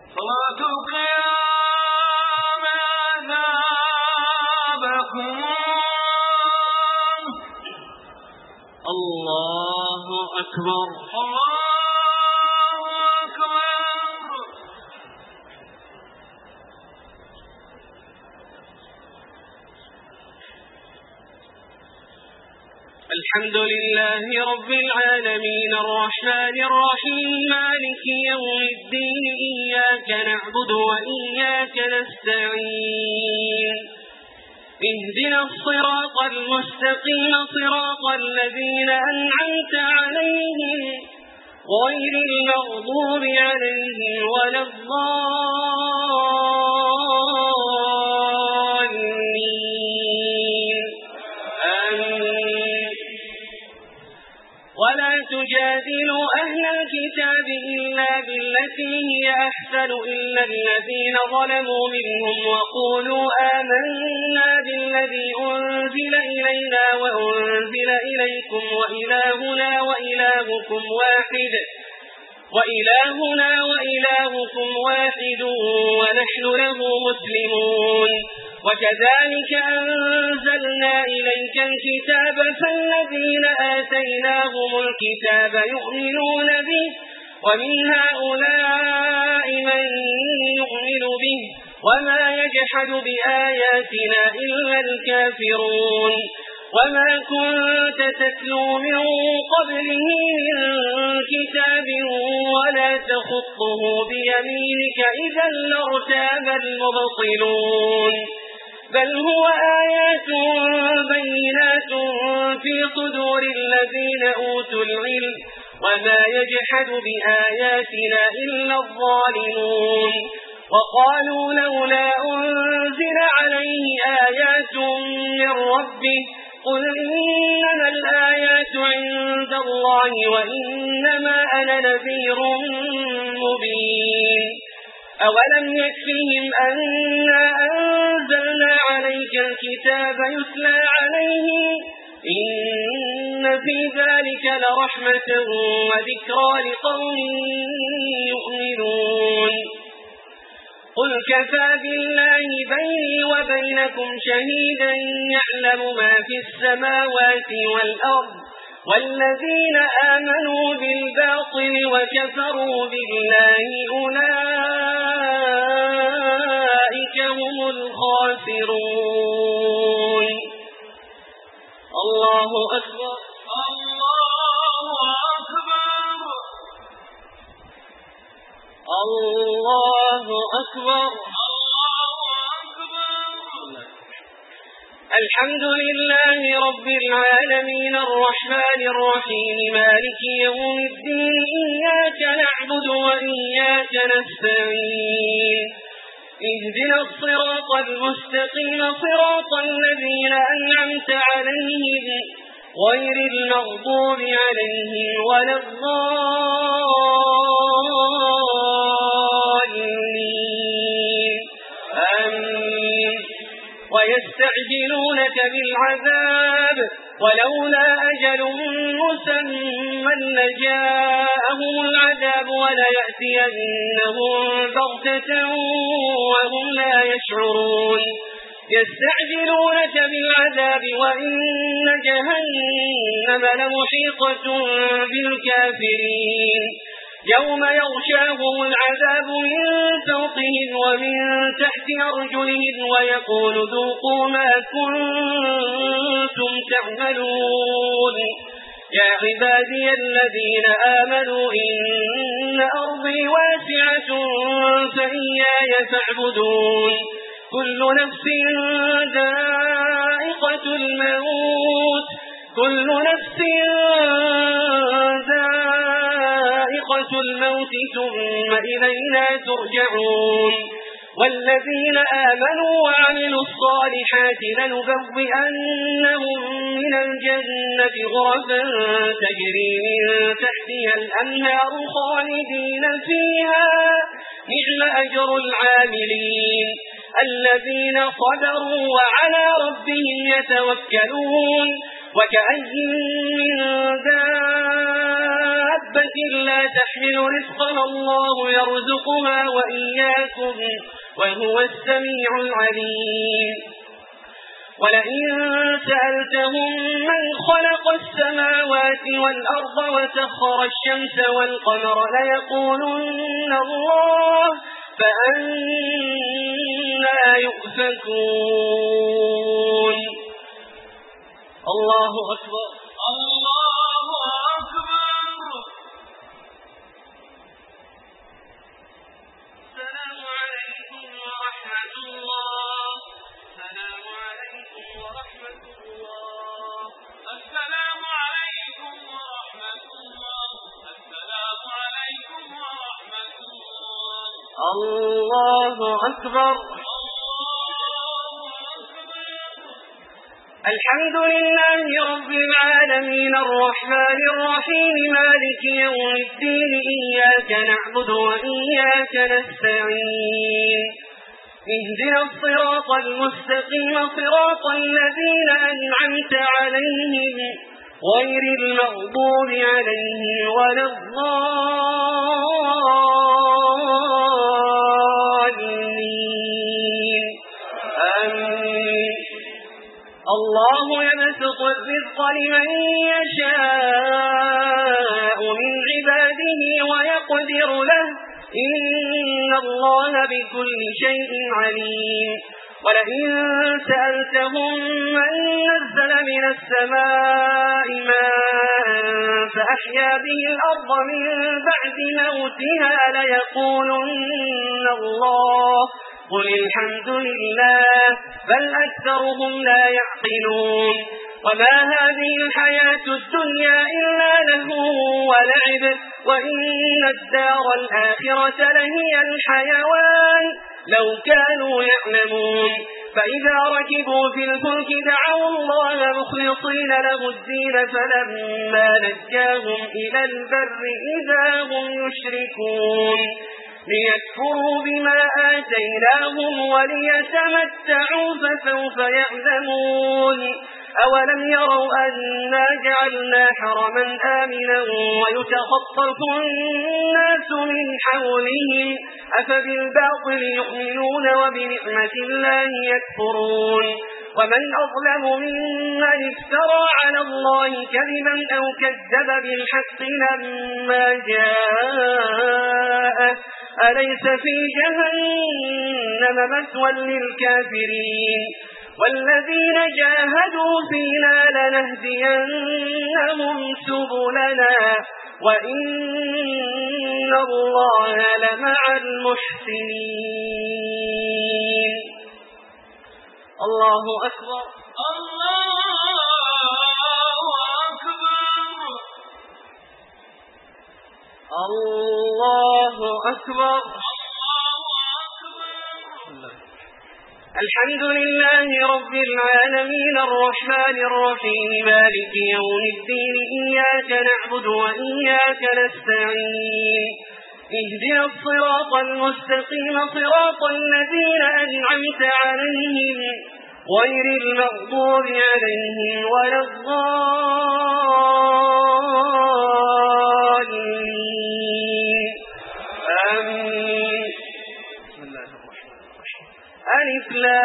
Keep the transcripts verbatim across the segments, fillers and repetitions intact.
صلاة القيام أذابكم الله أكبر الله أكبر. الحمد لله رب العالمين الرحمن الرحيم مالك يوم الدين إياك نعبد وإياك نستعين اهدنا الصراط المستقيم صراط الذين أنعمت عليهم غير المغضوب عليهم ولا الضالين آمين. ولا تجادلوا أهل الكتاب إلا بالتي هي أحسن إلا الذين ظلموا منهم وقولوا آمنا بالذي أنزل إلينا وأنزل إليكم وإلهنا وإلهكم واحد وإلهنا وإلهكم واحد ونحن له مسلمون. وكذلك أنزلنا إليك الكتاب فالذين آتيناهم الكتاب يؤمنون به ومن هؤلاء من يؤمن به وما يجحد بآياتنا إلا الكافرون. وما كنت تتلو من قبله من كتاب ولا تخطه بيمينك إذا لارتاب المبطلون بل هو آيات بينات في صدور الذين أوتوا العلم وما يجحد بآياتنا إلا الظالمون. وقالوا لولا أنزل عليه آيات من ربه قل إنما الآيات عند الله وإنما أنا نذير مبين. أولم يكفهم أنا أنزلنا عليك الكتاب يتلى عليه إن في ذلك لرحمة وذكرى لقوم يؤمنون. قل كفى بالله بيني وبينكم شهيدا يعلم ما في السماوات والأرض والذين آمنوا بالباطل وكفروا بالله أولئك هم الخاسرون. الله أكبر الله أكبر الله أكبر الله أكبر. الحمد لله رب العالمين الرحمن الرحيم مالك يوم الدين إياك نعبد وإياك نستعين اهدنا الصراط المستقيم صراط الذين أنعمت عليهم غير المغضوب عليهم ولا الضالين آمين. ويستعجلونك بالعذاب ولولا أجل مسمى لجاءهم العذاب وليأتينهم بغتة وهم لا يشعرون. يستعجلونك بالعذاب وإن جهنم لمحيطة بالكافرين يوم يغشاهم العذاب من فوقهم ومن تحت أرجلهم ويقول ذوقوا ما كنتم تعملون. يا عبادي الذين آمنوا إن أرضي واسعة فإياي فاعبدون. كل نفس ذائقة الموت كل نفس ذائقة الموت ثم إلينا ترجعون. والذين آمنوا وعملوا الصالحات لنبوئنهم من الجنة غرفا تجري من تحتها الأنهار خالدين فيها نعم أجر العاملين الذين صبروا وعلى ربهم يتوكلون. وكأي من دابة دابة لا تحمل رزقها الله يرزقها وإياكم وهو السميع العليم ولئن سألتهم من خلق السماوات والأرض وسخر الشمس والقمر ليقولن الله فأنى يؤفكون الله أكبر الله أكبر السلام عليكم ورحمة الله السلام عليكم ورحمة الله السلام عليكم ورحمة الله السلام عليكم ورحمة الله الله أكبر الحمد لله رب العالمين الرحمن الرحيم مالك يوم الدين إياك نعبد وإياك نستعين اهدنا الصراط المستقيم صراط الذين أنعمت عليهم غير المغضوب عليهم ولا الضالين آمين الله يبسط الرزق لمن يشاء من عباده ويقدر له إن الله بكل شيء عليم ولئن سألتهم من نزل من السماء ماء فأحيا به الأرض من بعد موتها ليقولن الله قل الحمد لله بل أكثرهم لا يعقلون وما هذه الحياة الدنيا إلا لهو ولعب وإن الدار الآخرة لهي الحيوان لو كانوا يعلمون فإذا ركبوا في الفلك دعوا الله مخلصين له الدين فلما نجاهم إلى البر إذا هم يشركون ليكفروا بما آتيناهم وليتمتعوا فسوف يعلمون أولم يروا أنا جعلنا حرما آمنا ويتخطف الناس من حولهم أفبالباطل يؤمنون وبنعمة الله يكفرون ومن أظلم ممن افترى على الله كذبا أو كذب بالحق لما جاءه أليس في جهنم مثوى للكافرين والذين جاهدوا فينا لنهدينهم سبلنا وإن الله لمع المحسنين الله أكبر الله أكبر الله أكبر الحمد لله رب العالمين الرحمن الرحيم مالك يوم الدين إياك نعبد وإياك نستعين اهدنا الصراط المستقيم صراط الذين أنعمت عليهم غير المغضوب عليهم ولا الضالين آمين بسم الله الرحمن الرحيم ألف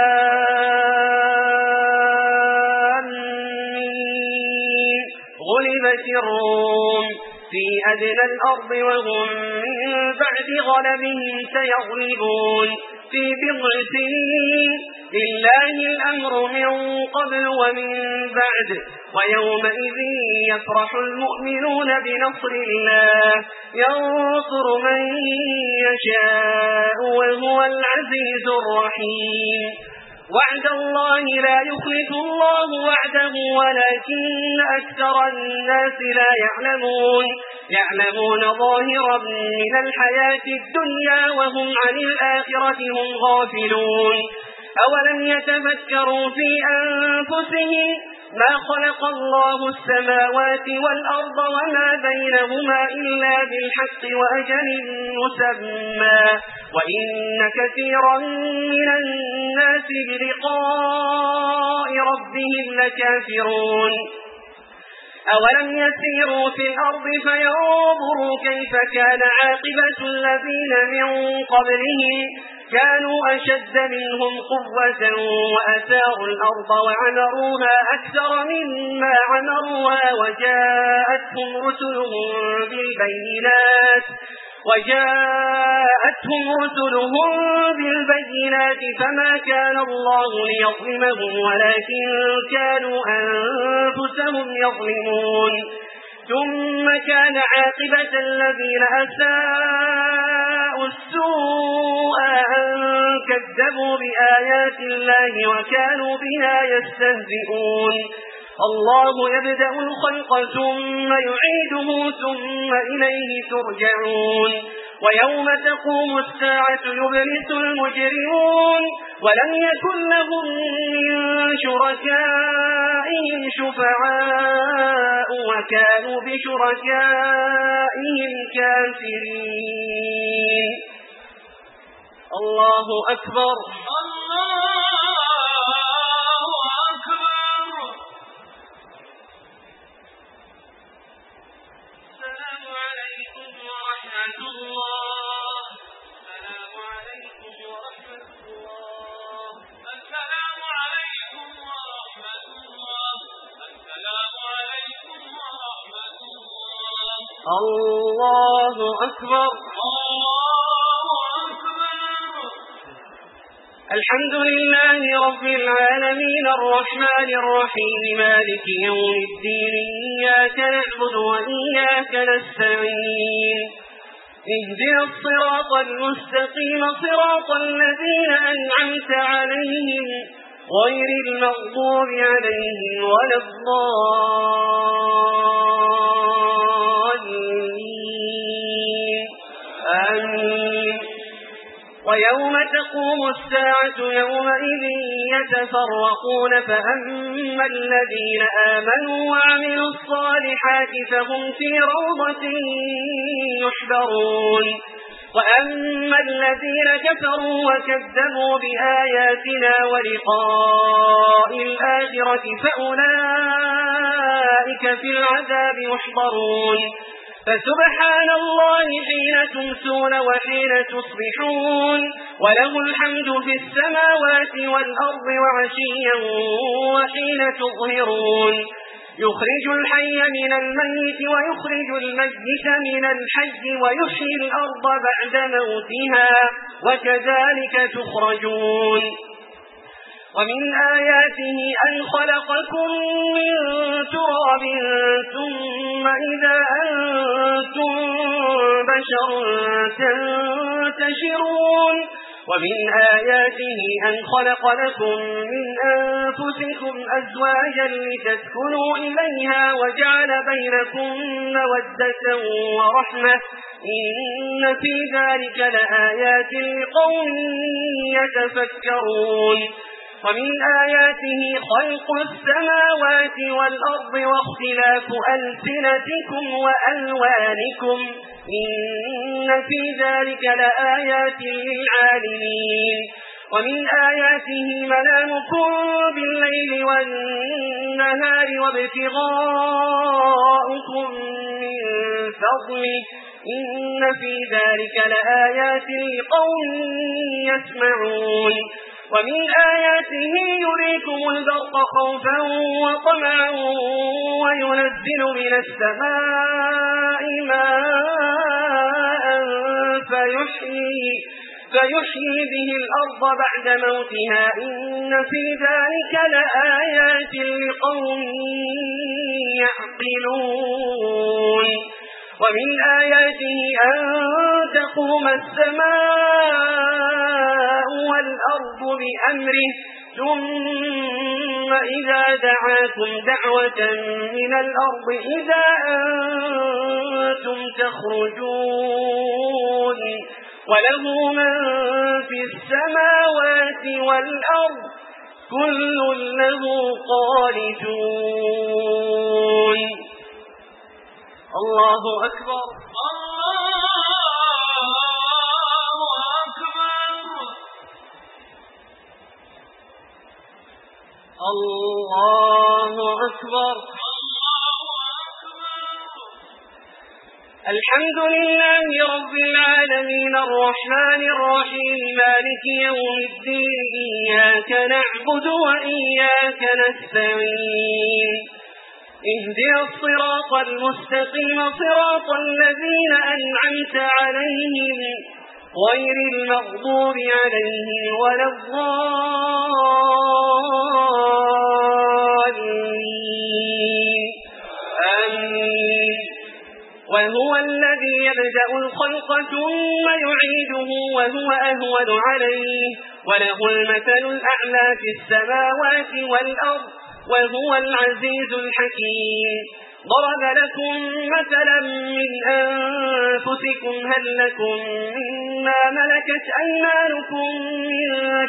لام ميم غلبت الروم في أدنى الأرض وهم من بعد غلبهم سيغلبون في بضع سنين لله الأمر من قبل ومن بعد ويومئذ يفرح المؤمنون بنصر الله ينصر من يشاء وهو العزيز الرحيم وعد الله لا يخلف الله وعده ولكن أكثر الناس لا يعلمون يعلمون ظاهرا من الحياة الدنيا وهم عن الآخرة هم غافلون أولم يتفكروا في أنفسهم ما خلق الله السماوات والأرض وما بينهما إلا بالحق وأجل مسمى وإن كثيرا من الناس بلقاء ربهم لكافرون أولم يسيروا في الأرض فينظروا كيف كان عاقبة الذين من قبلهم كانوا أشد منهم قوة وأثاروا الأرض وعمروها أكثر مما عمروها وجاءتهم رسلهم بالبينات وجاءتهم رسلهم بالبينات فما كان الله ليظلمهم ولكن كانوا أنفسهم يظلمون ثم كان عاقبة الذين أساءوا السوء أن كذبوا بآيات الله وكانوا بها يستهزئون الله يبدأ الخلق ثم يعيده ثم إليه ترجعون ويوم تقوم الساعة يبلس المجرمون ولم يكن لهم من شركائهم شفعاء وكانوا بشركائهم كافرين الله أكبر الله أكبر الحمد لله رب العالمين الرحمن الرحيم مالك يوم الدين إياك نعبد وإياك نستعين اهدنا الصراط المستقيم صراط الذين أنعمت عليهم غير المغضوب عليهم ولا الضالين آمين ويوم تقوم الساعة يومئذ يتفرقون فأما الذين آمنوا وعملوا الصالحات فهم في روضة يحبرون وأما الذين كفروا وكذبوا بآياتنا ولقاء الآخرة فأولئك في العذاب محضرون فسبحان الله حين تمسون وحين تصبحون وله الحمد في السماوات والأرض وعشيا وحين تظهرون يخرج الحي من الميت ويخرج الميت من الحي ويحيي الأرض بعد موتها وكذلك تخرجون ومن آياته أن خلقكم من تراب ثم إذا أنتم بشر تنتشرون ومن آياته أن خلق لكم من أنفسكم أزواجا لتسكنوا إليها وجعل بينكم مودة ورحمة إن في ذلك لآيات لقوم يتفكرون ومن آياته خلق السماوات والأرض واختلاف ألسنتكم وألوانكم إن في ذلك لآيات للعالمين ومن آياته منامكم بالليل والنهار وابتغاؤكم من فضله إن في ذلك لآيات لقوم يسمعون ومن آياته يريكم البرق خوفا وطمعا وينزل من السماء ماء فيحيي, فيحيي به الأرض بعد موتها إن في ذلك لآيات لقوم يعقلون ومن آياته أن تقوم السماء والأرض بأمره ثم إذا دعاكم دعوة من الأرض إذا أنتم تخرجون وله من في السماوات والأرض كل له قانتون الله أكبر الله أكبر الحمد لله رب العالمين الرحمن الرحيم مالك يوم الدين إياك نعبد وإياك نستعين اهدنا الصراط المستقيم صراط الذين أنعمت عليهم غير المغضوب عليهم ولا الضالين آمين. وهو الذي يبدأ الخلق ثم يعيده وهو أهون عليه وله المثل الأعلى في السماوات والأرض وهو العزيز الحكيم. ضرب لكم مثلا من أنفسكم هل لكم مما ملكت أيمانكم من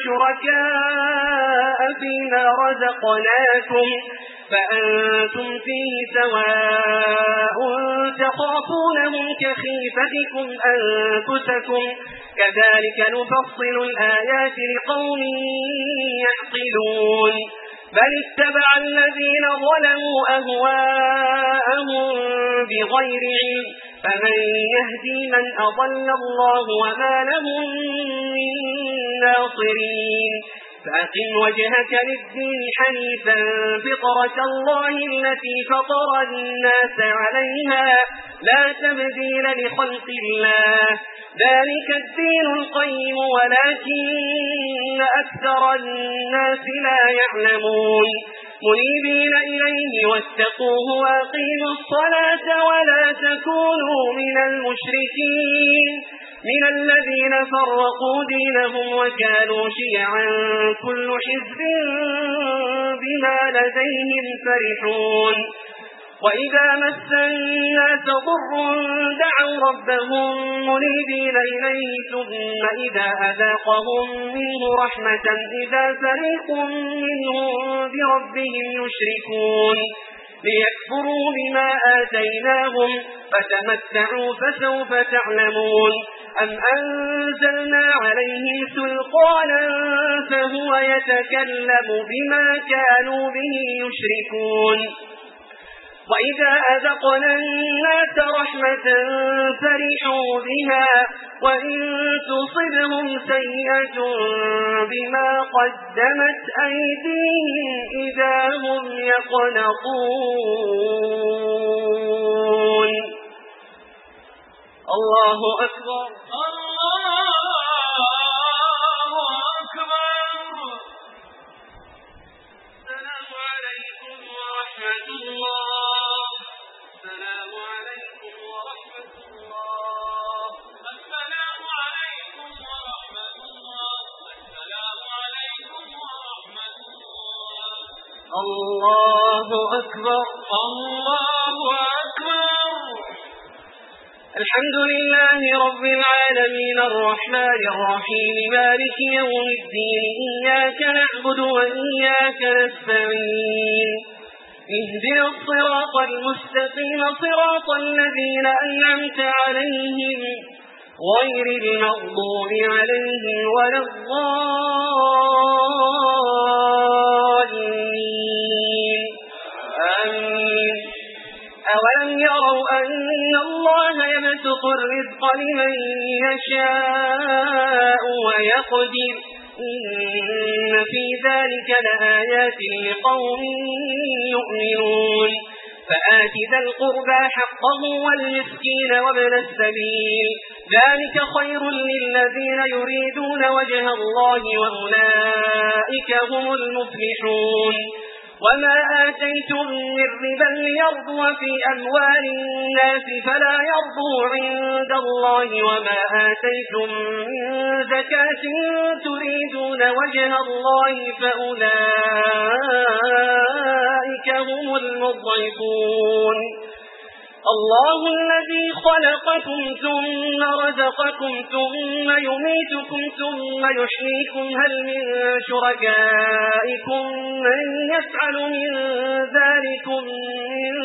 شركاء فيما رزقناكم فأنتم فيه سواء تخافونهم كخيفتكم أنفسكم كذلك نفصل الآيات لقوم يعقلون. بل اتبع الذين ظلموا أهواءهم بغير علم فمن يهدي من أضل الله وما لهم من ناصرين. فأقم وجهك للدين حنيفا فطرة الله التي فطر الناس عليها لا تبديل لخلق الله ذلك الدين القيم ولكن أكثر الناس لا يعلمون. منيبين إليه واتقوه وأقيموا الصلاة ولا تكونوا من المشركين من الذين فرقوا دينهم وكانوا شيعا كل حزب بما لديهم فرحون. وإذا مس الناس ضر دعوا ربهم منيبين إليه ثم إذا أذاقهم منه رحمة إذا فريق منهم بربهم يشركون ليكفروا بما آتيناهم فتمتعوا فسوف تعلمون. أم أنزلنا عليهم سلطانا فهو يتكلم بما كانوا به يشركون. وإذا أذقنا الناس رحمة فرحوا بها وإن تصبهم سيئة بما قدمت أيديهم إذا هم يقنطون. الله أكبر الله أكبر. السلام عليكم ورحمة الله. السلام عليكم ورحمة الله. السلام عليكم ورحمة الله. السلام عليكم ورحمة الله. الله أكبر الله أكبر. الحمد لله رب العالمين الرحمن الرحيم مالك يوم الدين إياك نعبد وإياك نستعين اهدنا الصراط المستقيم صراط الذين أنعمت عليهم غير المغضوب عليهم ولا الضالين آمين. أولم يروا أن الله يبسط الرزق لمن يشاء ويقدر إن في ذلك لآيات لقوم يؤمنون. فآت ذا القربى حقه والمسكين وابن السبيل ذلك خير للذين يريدون وجه الله وأولئك هم المفلحون. وما آتيتم من ربا ليربو في أموال الناس فلا يربو عند الله وما آتيتم من زكاة تريدون وجه الله فأولئك هم المضعفون. الله الذي خلقكم ثم رزقكم ثم يميتكم ثم يحييكم هل من شركائكم من يفعل من ذلكم من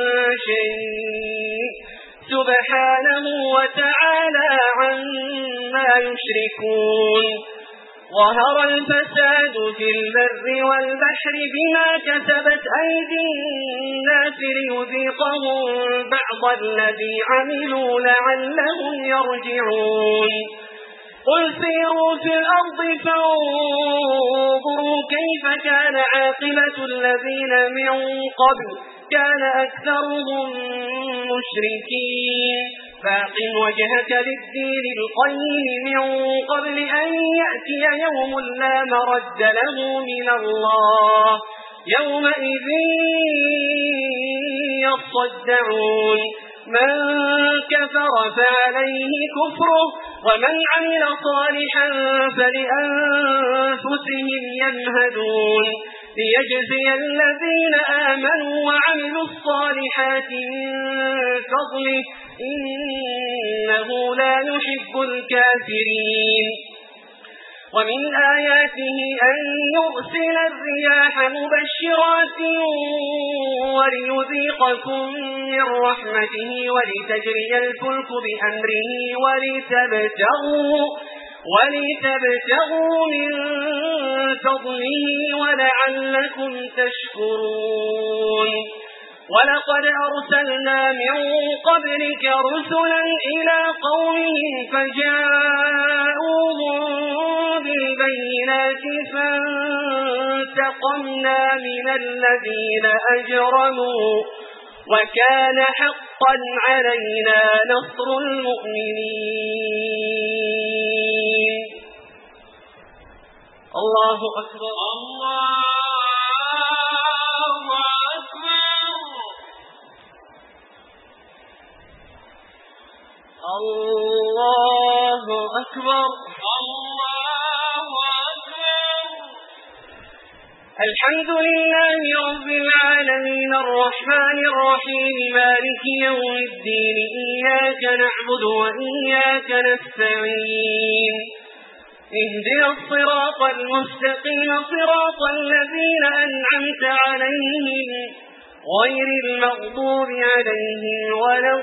شيء سبحانه وتعالى عما يشركون. ظهر الفساد في البر والبحر بما كسبت أيدي الناس ليذيقهم بعض الذي عملوا لعلهم يرجعون قل سيروا في الأرض فانظروا كيف كان عاقبة الذين من قبل كان أكثرهم مشركين فاقم وجهك للدين القيم من قبل أن يأتي يوم لا مرد له من الله يومئذ يصدعون من كفر فعليه كفره ومن عمل صالحا فلأنفسهم يمهدون ليجزي الذين آمنوا وعملوا الصالحات من فضله إنه لا يحب الكافرين ومن آياته أن يرسل الرياح مبشرات وليذيقكم من رحمته ولتجري الفلك بأمره ولتبتغوا, ولتبتغوا من فضله ولعلكم تشكرون ولقد أرسلنا من قبلك رسلا إلى قومهم فجاءوهم بالبينات فانتقمنا من الذين أجرموا وكان حقا علينا نصر المؤمنين الله أكبر الله الله أكبر الله أكبر الحمد لله رب العالمين الرحمن الرحيم مالك يوم الدين إياك نعبد وإياك نستعين اهدنا الصراط المستقيم صراط الذين أنعمت عليهم غير المغضوب عليهم ولا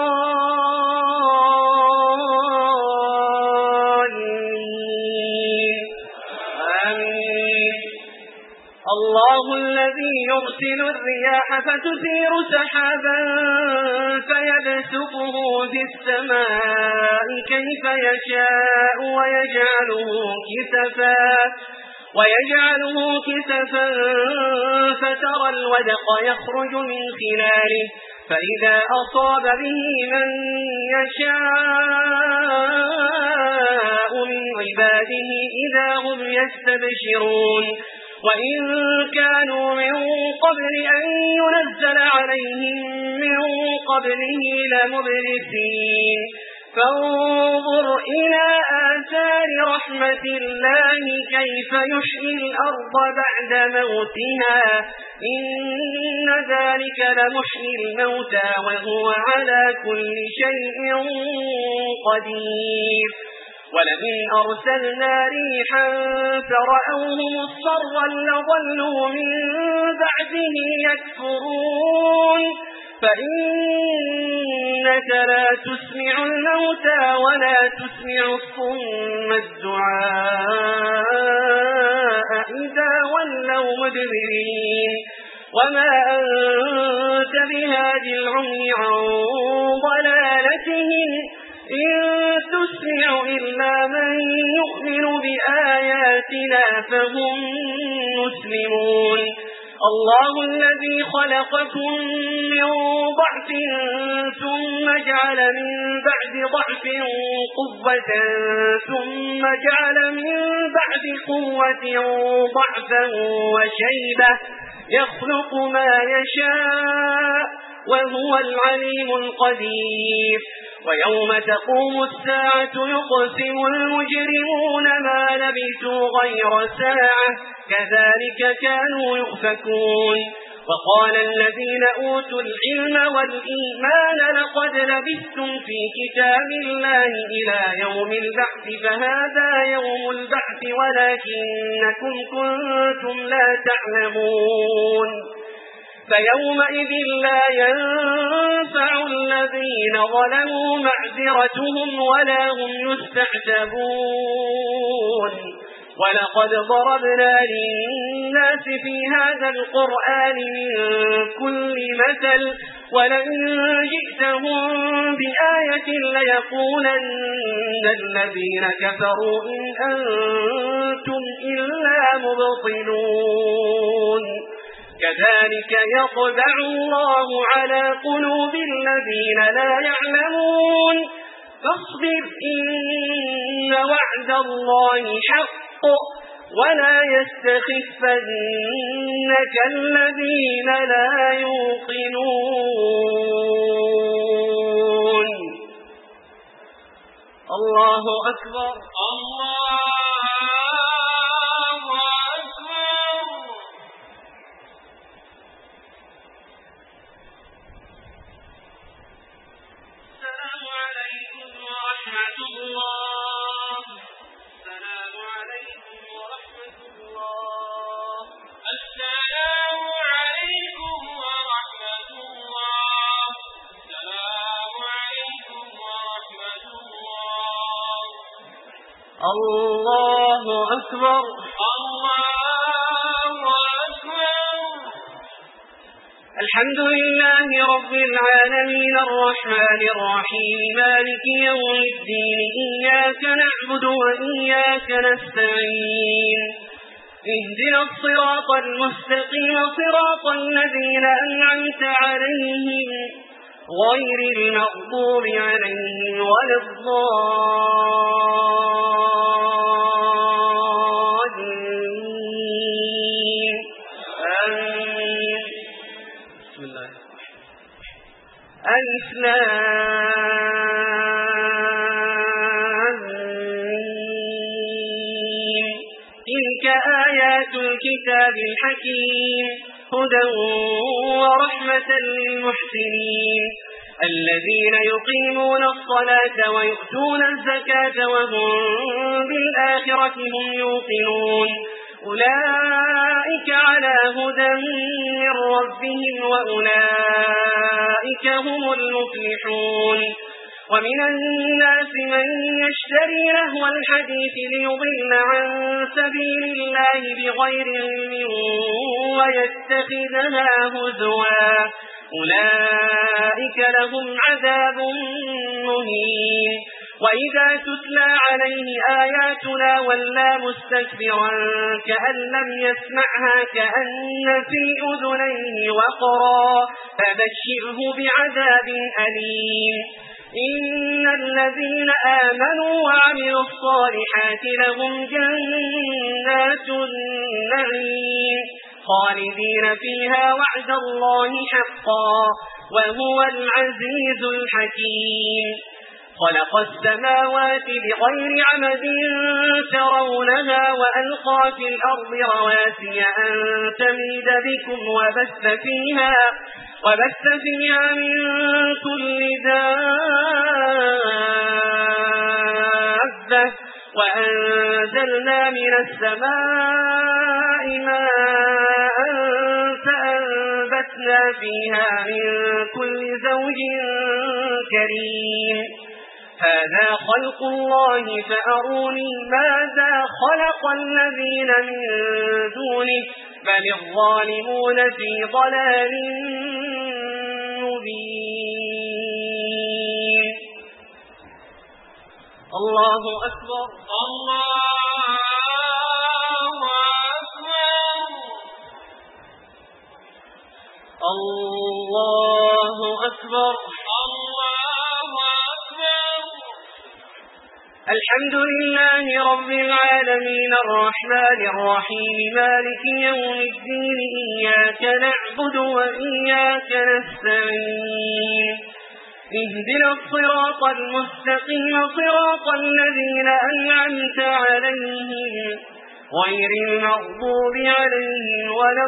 الضالين آمين الله الذي يرسل الرياح فتثير سحابا فيبسطه في السماء كيف يشاء ويجعله كسفا ويجعله كسفا فترى الودق يخرج من خلاله فإذا أصاب به من يشاء من عباده إذا هم يستبشرون وإن كانوا من قبل أن ينزل عليهم من قبله لمبلسين فانظر إلى آثار رحمة الله كيف يحيي الأرض بعد موتها إن ذلك لمحيي الموتى وهو على كل شيء قدير ولئن أرسلنا ريحا فرأوه مصفرا لظلوا من بعده يكفرون فإنك لا تسمع الموتى ولا تسمع الصم الدعاء إذا ولوا مدبرين وما أنت بهاد العمي عن ضلالتهم إن تسمع إلا من يؤمن بآياتنا فهم مسلمون الله الذي خلقكم من ضعف ثم جعل من بعد ضعف قوة ثم جعل من بعد قوة ضعفا وشيبة يخلق ما يشاء وهو العليم القدير ويوم تقوم الساعة يقسم المجرمون ما لبثوا غير ساعة كذلك كانوا يؤفكون وقال الذين أوتوا العلم والإيمان لقد لبثتم في كتاب الله إلى يوم البعث فهذا يوم البعث ولكنكم كنتم لا تعلمون فيومئذ لا ينفع الذين ظلموا معذرتهم ولا هم يستعتبون ولقد ضربنا للناس في هذا القرآن من كل مثل ولئن جئتهم بآية ليقولن الذين كفروا إن أنتم إلا مبطلون كذلك يطبع الله على قلوب الذين لا يعلمون فاصبر إن وعد الله حق ولا يستخفنك الذين لا يوقنون الله أكبر الله أكبر السلام عليكم ورحمة الله السلام عليكم ورحمة الله السلام عليكم ورحمة الله السلام عليكم ورحمة الله الله أكبر الله أكبر الحمد لله رب العالمين الرحمن الرحيم مالك يوم الدين إياك نعبد وإياك نستعين اهدنا الصراط المستقيم صراط الذين أنعمت عليهم غير المغضوب عليهم ولا الضالين آمين بسم الله ألف لام ميم تلك آيات الكتاب الحكيم هدى ورحمة للمحسنين الذين يقيمون الصلاة ويؤتون الزكاة وهم بالآخرة هم يوقنون أولئك على هدى من ربهم وأولئك هم المفلحون ومن الناس من يشتري لهو الحديث ليضل عن سبيل الله بغير علم ويتخذها هزوا أولئك لهم عذاب مهين وإذا تتلى عليه آياتنا ولى مستكبرا كأن لم يسمعها كأن في أذنيه وقرا فبشره بعذاب أليم إن الذين آمنوا وعملوا الصالحات لهم جنات النعيم خالدين فيها وعد الله حقا وهو العزيز الحكيم خلق السماوات بغير عمد ترونها وألقى في الأرض رواسي أن تميد بكم وبث فيها وبث فيها من كل دابة وأنزلنا من السماء ماء فأنبتنا فيها من كل زوج كريم هذا خلق الله فأروني ماذا خلق الذين من دونه بل الظالمون في ضلال مبين الله أكبر الله أكبر الله أكبر الحمد لله رب العالمين الرحمن الرحيم مالك يوم الدين إياك نعبد وإياك نستعين اهدنا الصراط المستقيم صراط الذين أنعمت عليهم غير المغضوب عليهم ولا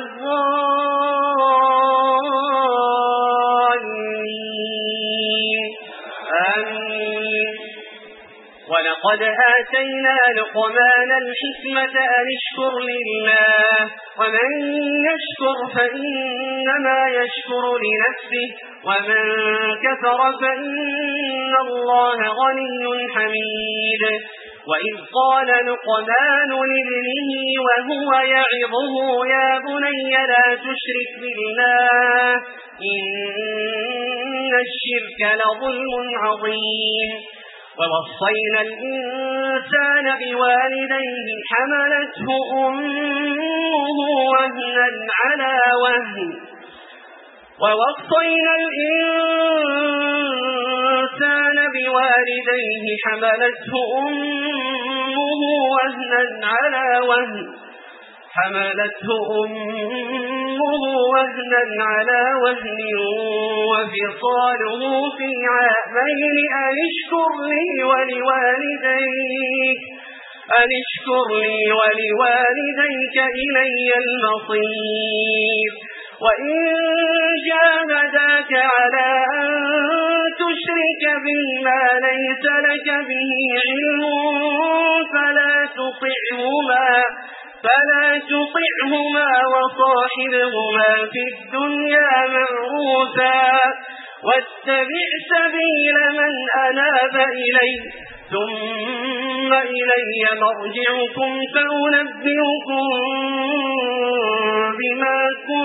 الضالين آمين ولقد آتينا لقمان الحكمة أن اشكر لله ومن يشكر فإنما يشكر لنفسه ومن كفر فإن الله غني حميد وإذ قال لقمان لابنه وهو يعظه يا بني لا تشرك بالله إن الشرك لظلم عظيم ووصينا الإنسان بوالديه حملته أمه وهنا على وهن ووصينا الإنسان بوالديه حملته أمه وهنا على وهن حملته أمه وهنا على وهن وفصاله في عامين أن اشكر لي ولوالديك أن اشكر لي ولوالديك إلي المصير وإن جاهداك على أن تشرك بما ليس لك به علم فلا تطعهما فلا تطعهما وصاحبهما في الدنيا معروفا واتبع سبيل من أناب إلي ثم إلي مرجعكم فأنبئكم بما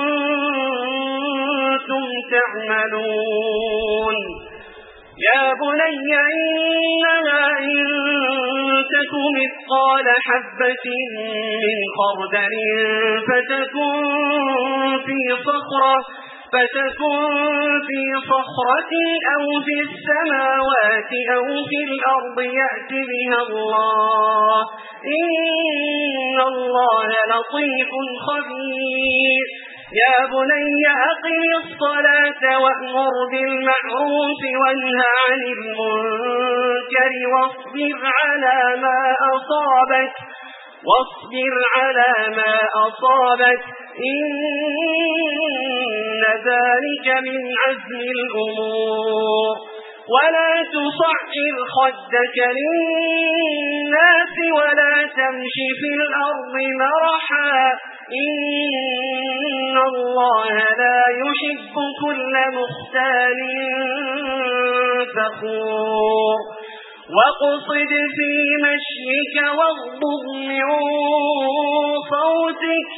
كنتم تعملون يا بني إنها إن تك مثقال حبة من خردل فتكن في صخرة فتكن في صخرة أو في السماوات أو في الأرض يأت بها الله إن الله لطيف خبير يا بني أقم الصلاة وأمر بالمعروف وانه عن المنكر واصبر على ما أصابك واصبر على ما أصابك إن ذلك من عزم الأمور ولا تصعر خدك للناس ولا تمش في الأرض مرحا إن الله لا يحب كل مختال فخور واقصد في مشيك واغضض من صوتك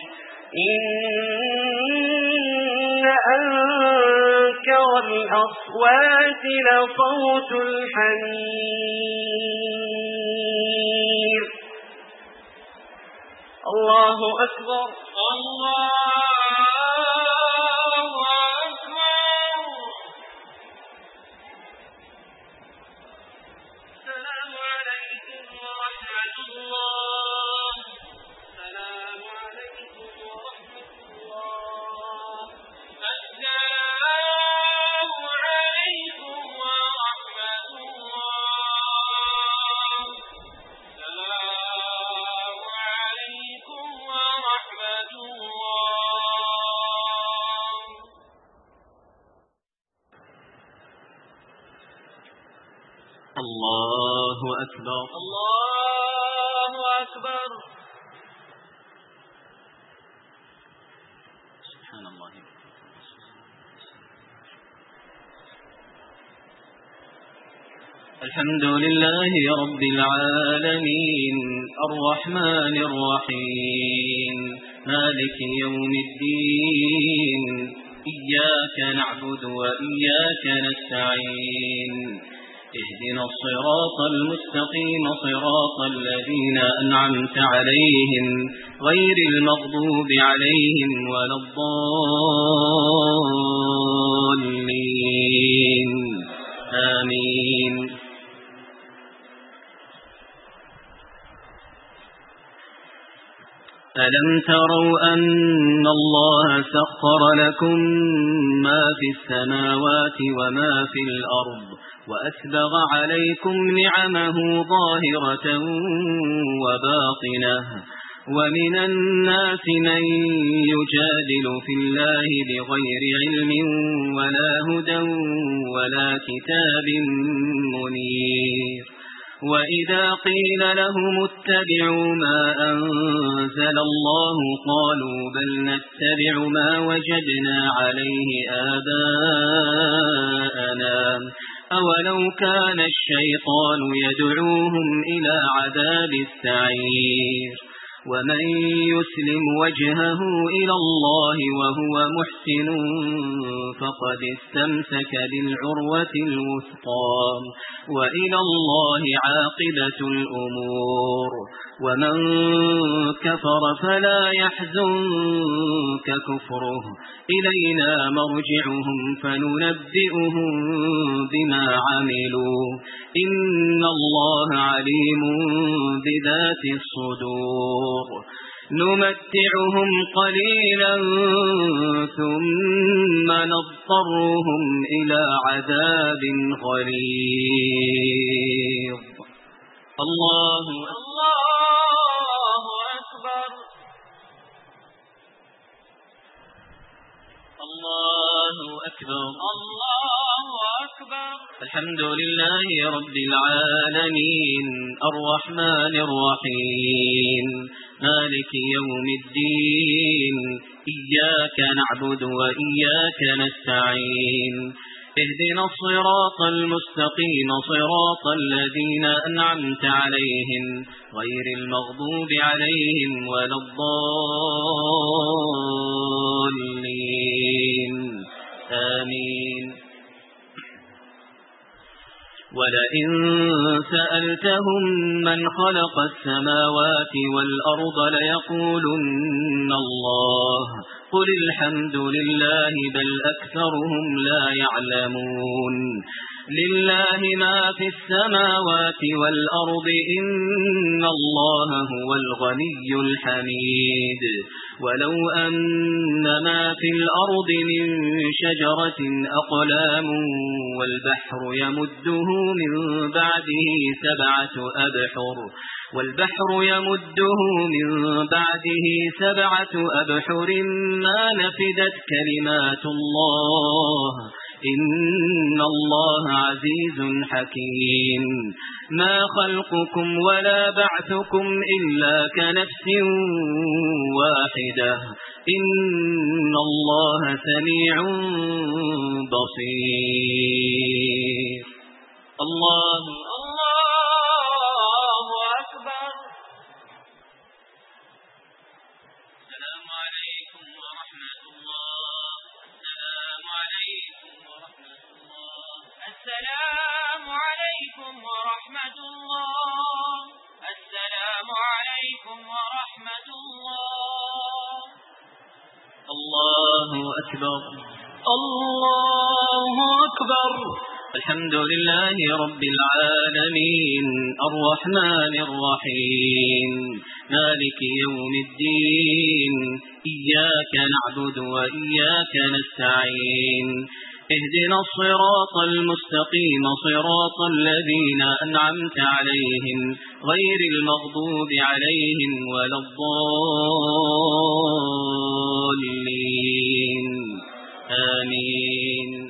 إن أنكر الأصوات لصوت الحمير الله أكبر الله أكبر السلام عليكم ورحمة الله السلام عليكم ورحمة الله السلام عليكم ورحمة الله السلام عليكم ورحمة الله الله أكبر الله أكبر سبحان الله الحمد لله رب العالمين الرحمن الرحيم مالك يوم الدين إياك نعبد وإياك نستعين اهدنا الصراط المستقيم صراط الذين أنعمت عليهم غير المغضوب عليهم ولا الضالين آمين ألم تروا أن الله سخر لكم ما في السماوات وما في الأرض وأسبغ عليكم نعمه ظاهرة وباطنة ومن الناس من يجادل في الله بغير علم ولا هدى ولا كتاب منير وإذا قيل لهم اتبعوا ما أنزل الله قالوا بل نتبع ما وجدنا عليه آباءنا أولو كان الشيطان يدعوهم إلى عذاب السعير ومن يسلم وجهه إلى الله وهو محسن فقد استمسك بالعروة الوثقى وإلى الله عاقبة الأمور ومن كفر فلا يحزنك كفره إلينا مرجعهم فننبئهم بما عملوا إن الله عليم بذات الصدور نمتعهم قليلا ثم نضطرهم إلى عذاب غليظ الله الله أكبر الله أكبر الله أكبر الحمد لله رب العالمين الرحمن الرحيم مالك يوم الدين إياك نعبد وإياك نستعين اهدنا الصراط المستقيم صراط الذين أنعمت عليهم غير المغضوب عليهم ولا الضالين آمين ولئن سألتهم من خلق السماوات والأرض ليقولن الله قل الحمد لله بل أكثرهم لا يعلمون لله ما في السماوات والأرض إن الله هو الغني الحميد ولو أن ما في الأرض من شجرة أقلام والبحر يمده من بعده سبعة أبحر والبحر يمده من بعده سبعة أبحر ما نفدت كلمات الله إن الله عزيز حكيم ما خلقكم ولا بعثكم إلا كنفس واحدة إن الله سميع بصير الله الله أكبر السلام عليكم ورحمة الله السلام عليكم ورحمة الله السلام عليكم ورحمة الله السلام عليكم ورحمة الله الله أكبر الله أكبر الحمد لله رب العالمين الرحمن الرحيم مالك يوم الدين إياك نعبد وإياك نستعين اهدنا الصراط المستقيم صراط الذين أنعمت عليهم غير المغضوب عليهم ولا الضالين آمين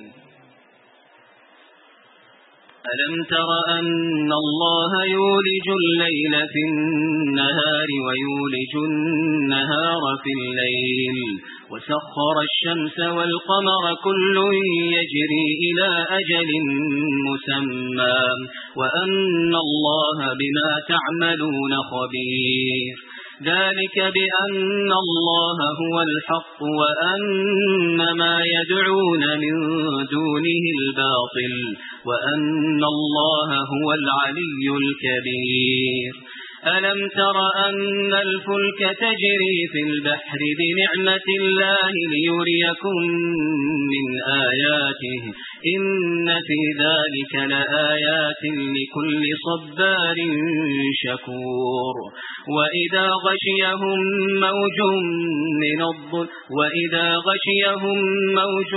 ألم تر أن الله يولج الليل في النهار ويولج النهار في الليل وسخر الشمس والقمر كل يجري إلى أجل مسمى وأن الله بما تعملون خبير ذلك بأن الله هو الحق وأن ما يدعون من دونه الباطل وأن الله هو العلي الكبير ألم تر أن الفلك تجري في البحر بنعمة الله ليريكم من آياته إن في ذلك لآيات لكل صبار شكور وإذا غشيهم موج من الظل وإذا غشيهم موج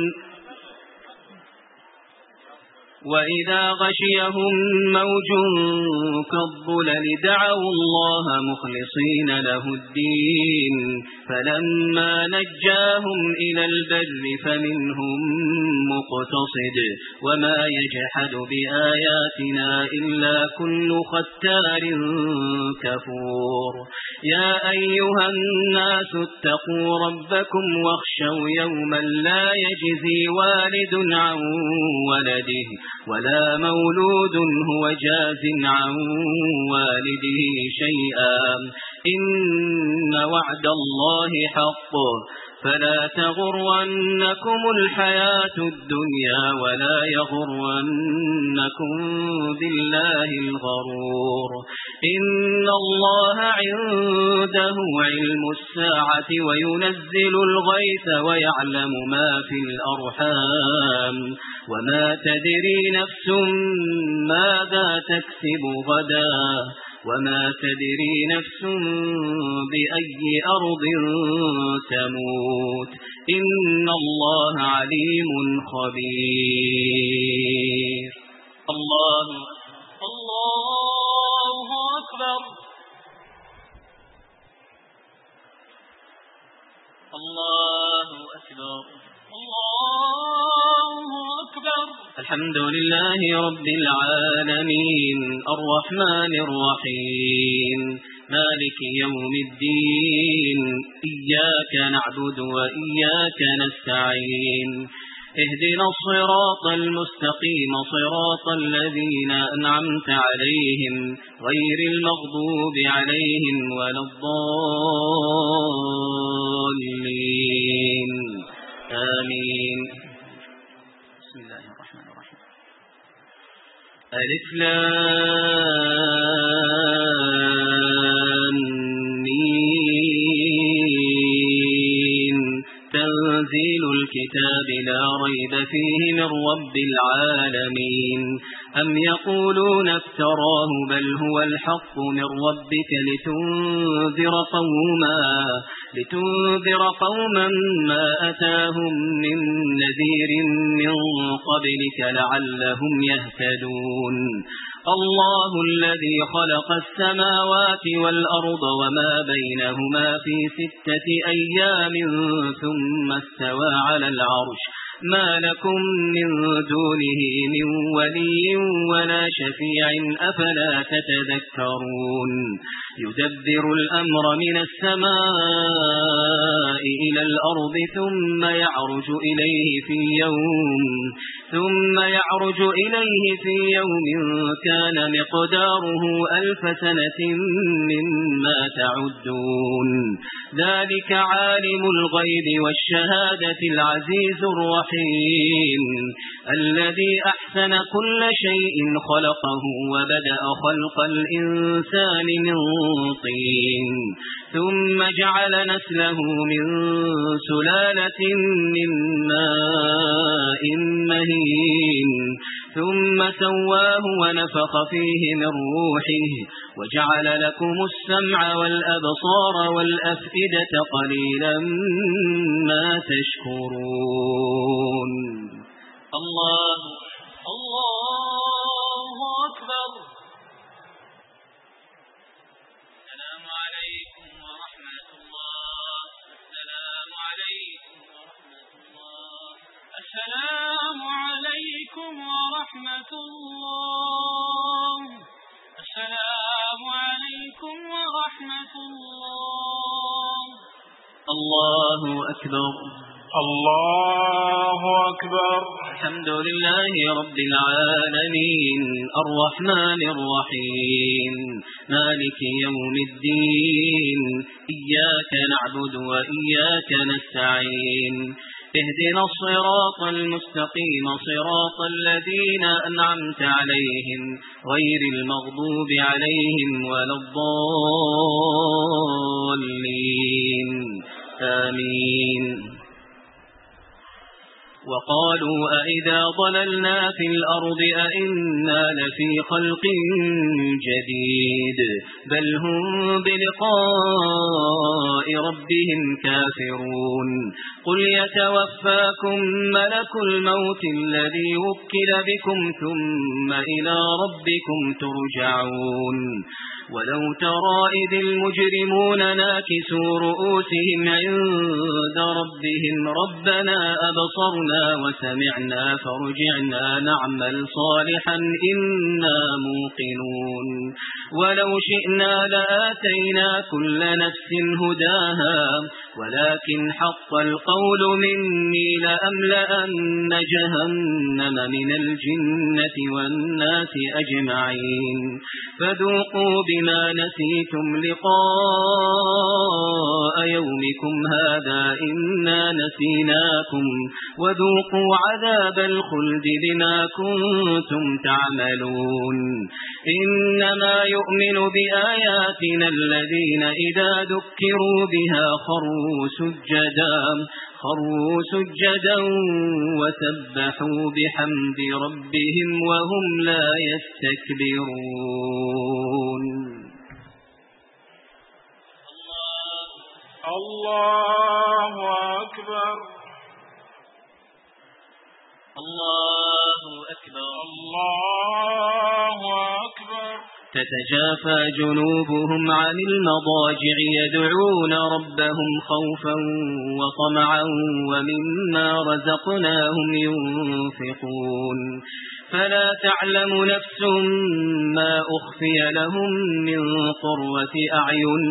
وإذا غشيهم موج كالظلل دعوا الله مخلصين له الدين فلما نجاهم إلى البر فمنهم مقتصد وما يجحد بآياتنا إلا كل ختار كفور يا أيها الناس اتقوا ربكم واخشوا يوما لا يجزي والد عن ولده ولا مولود هو جاز عن والده شيئا إن وعد الله حق فلا تغرنكم الحياة الدنيا ولا يغرنكم بالله الغرور إن الله عنده علم الساعة وينزل الغيث ويعلم ما في الأرحام وما تدري نفس ماذا تكسب غدا وما تدري نفس بأي أرض تموت إن الله عليم خبير. الله الله أكبر. الله أكبر. الله أكبر. الحمد لله رب العالمين الرحمن الرحيم مالك يوم الدين إياك نعبد وإياك نستعين اهدنا الصراط المستقيم صراط الذين أنعمت عليهم غير المغضوب عليهم ولا الضالين آمين. بسم الله الرحمن الرحيم. ألف لام ميم تنزيل الكتاب لا ريب فيه من رب العالمين. أم يقولون افتراه بل هو الحق من ربك لتنذر قوما لتنذر قوما ما أتاهم من نذير من قبلك لعلهم يهتدون. الله الذي خلق السماوات والأرض وما بينهما في ستة أيام ثم استوى على العرش ما لكم من دونه من ولي ولا شفيع أفلا تتذكرون. يدبر الأمر من السماء إلى الأرض ثم يعرج إليه في يوم ثم يعرج إليه في يوم كان مقداره ألف سنة مما تعدون. ذلك عالم الغيب والشهادة العزيز الرحيم الذي أحسن كل شيء خلقه وبدأ خلق الإنسان من طين ثم جعل نسله من سلالة من ماء مهين ثم سواه ونفخ فيه من روحه وجعل لكم السمع والأبصار والأفئدة قليلا ما تشكرون. الله الله أكبر. السلام عليكم ورحمة الله. السلام عليكم ورحمة الله. السلام عليكم ورحمة الله. السلام عليكم ورحمة الله. الله أكبر. الله أكبر. الحمد لله رب العالمين الرحمن الرحيم مالك يوم الدين إياك نعبد وإياك نستعين اهدنا الصراط المستقيم صراط الذين أنعمت عليهم غير المغضوب عليهم ولا الضالين آمين. وقالوا أئذا ضللنا في الأرض أئنا لفي خلق جديد بل هم بلقاء ربهم كافرون. قل يتوفاكم ملك الموت الذي وكل بكم ثم إلى ربكم ترجعون. ولو ترى إذ المجرمون ناكسوا رؤوسهم عند ربهم ربنا أبصرنا وسمعنا فارجعنا نعمل صالحا إنا موقنون. ولو شئنا لآتينا كل نفس هداها ولكن حق القول مني لأملأن جهنم من الجنة والناس أجمعين فذوقوا بما نسيتم لقاء يومكم هذا إنا نسيناكم وذوقوا عذاب الخلد بما كنتم تعملون إنما يؤمن بآياتنا الذين إذا ذكروا بها خروا سجدا خروا سجدا وسبحوا بحمد ربهم وهم لا يستكبرون. الله أكبر الله أكبر الله أكبر. تتجافى جنوبهم عن المضاجع يدعون ربهم خوفا وطمعا ومما رزقناهم ينفقون فلا تعلم نفس ما أخفي لهم من قرة أعين